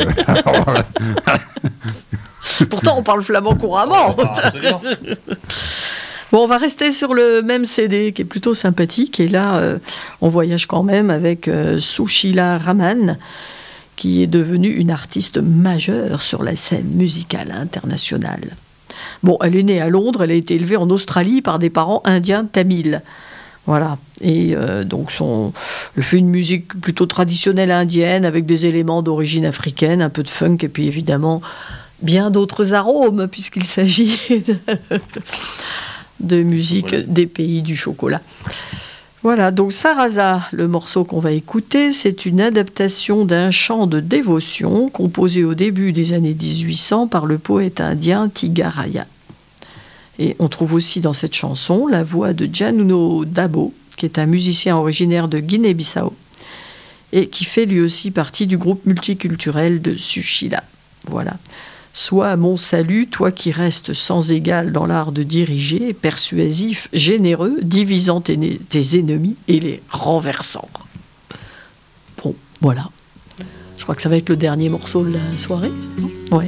Pourtant, on parle flamand couramment. Bon, on va rester sur le même C D qui est plutôt sympathique. Et là, euh, on voyage quand même avec euh, Sushila Raman, qui est devenue une artiste majeure sur la scène musicale internationale. Bon, elle est née à Londres, elle a été élevée en Australie par des parents indiens tamils. Voilà. Et euh, donc, son, elle fait une musique plutôt traditionnelle indienne avec des éléments d'origine africaine, un peu de funk et puis évidemment bien d'autres arômes puisqu'il s'agit de, de musique voilà. des pays du chocolat. Voilà, donc Sarasa, le morceau qu'on va écouter, c'est une adaptation d'un chant de dévotion composé au début des années dix-huit cents par le poète indien Tigaraya. Et on trouve aussi dans cette chanson la voix de Januno Dabo, qui est un musicien originaire de Guinée-Bissau et qui fait lui aussi partie du groupe multiculturel de Sushila. Voilà. Sois mon salut, toi qui restes sans égal dans l'art de diriger, persuasif, généreux, divisant tes, tes ennemis et les renversant. Bon, voilà. Je crois que ça va être le dernier morceau de la soirée. Ouais.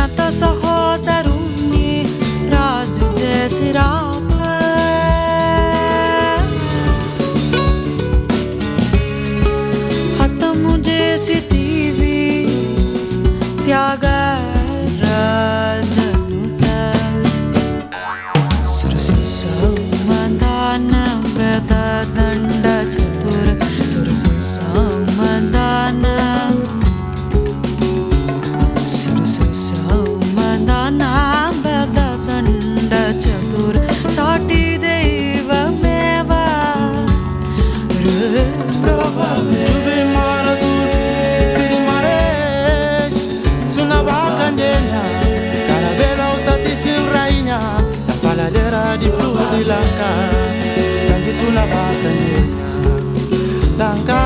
नाता सहोदरुनी राजू जैसी रात खत्म जैसी टीवी त्यागराजनुता सरससा मदान वेदा दंड चतुर सरससा मदान सरससा मदान वेदा दंड चतुर साटी दैवमेव रे प्रभवे di Sri Lanka, canti sulla battaglia, Lanka.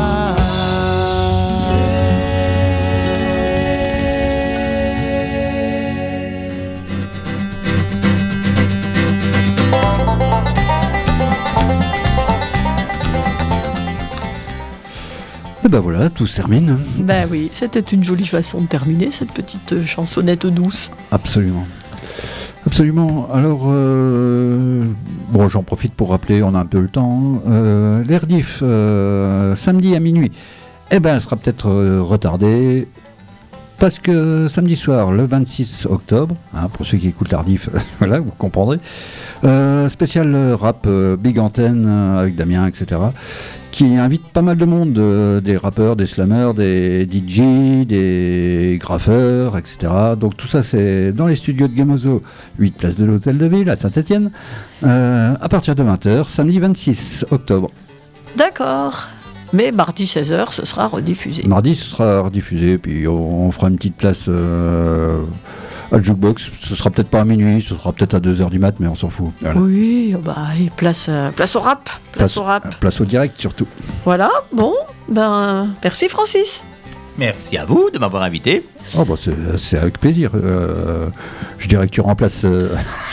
Et ben voilà, tout se termine. Ben oui, c'était une jolie façon de terminer cette petite chansonnette douce. Absolument. Absolument. Alors, euh, bon, j'en profite pour rappeler, on a un peu le temps, euh, l'air diff, euh, samedi à minuit, eh ben, elle sera peut-être euh, retardée, parce que samedi soir, le vingt-six octobre, hein, pour ceux qui écoutent l'air diff, voilà, vous comprendrez, euh, spécial rap, euh, Big Antenne, euh, avec Damien, et cetera, qui invite pas mal de monde, euh, des rappeurs, des slammers, des D J, des graffeurs, et cetera. Donc tout ça c'est dans les studios de Gamozo, huit place de l'Hôtel de Ville à Saint-Étienne, euh, à partir de vingt heures, samedi vingt-six octobre. D'accord. Mais mardi seize heures, ce sera rediffusé. Mardi, ce sera rediffusé, puis on, on fera une petite place euh, à Jukebox. Ce sera peut-être pas à minuit, ce sera peut-être à deux heures du mat, mais on s'en fout. Voilà. Oui, bah, et place, euh, place au rap. Place, Place, au rap. place au direct surtout. Voilà, bon, ben, merci Francis. Merci à vous de m'avoir invité. Oh bah c'est, c'est avec plaisir. Euh, je dirais que tu remplaces euh,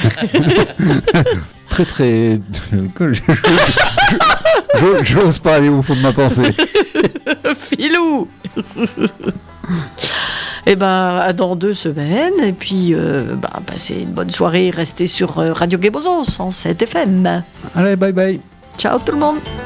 très très. Je, je, je, j'ose pas aller au fond de ma pensée. Filou. Et ben, à dans deux semaines. Et puis, euh, ben, passez une bonne soirée. Restez sur euh, Radio Gamozo cent sept F M. Allez, bye bye. Ciao tout le monde.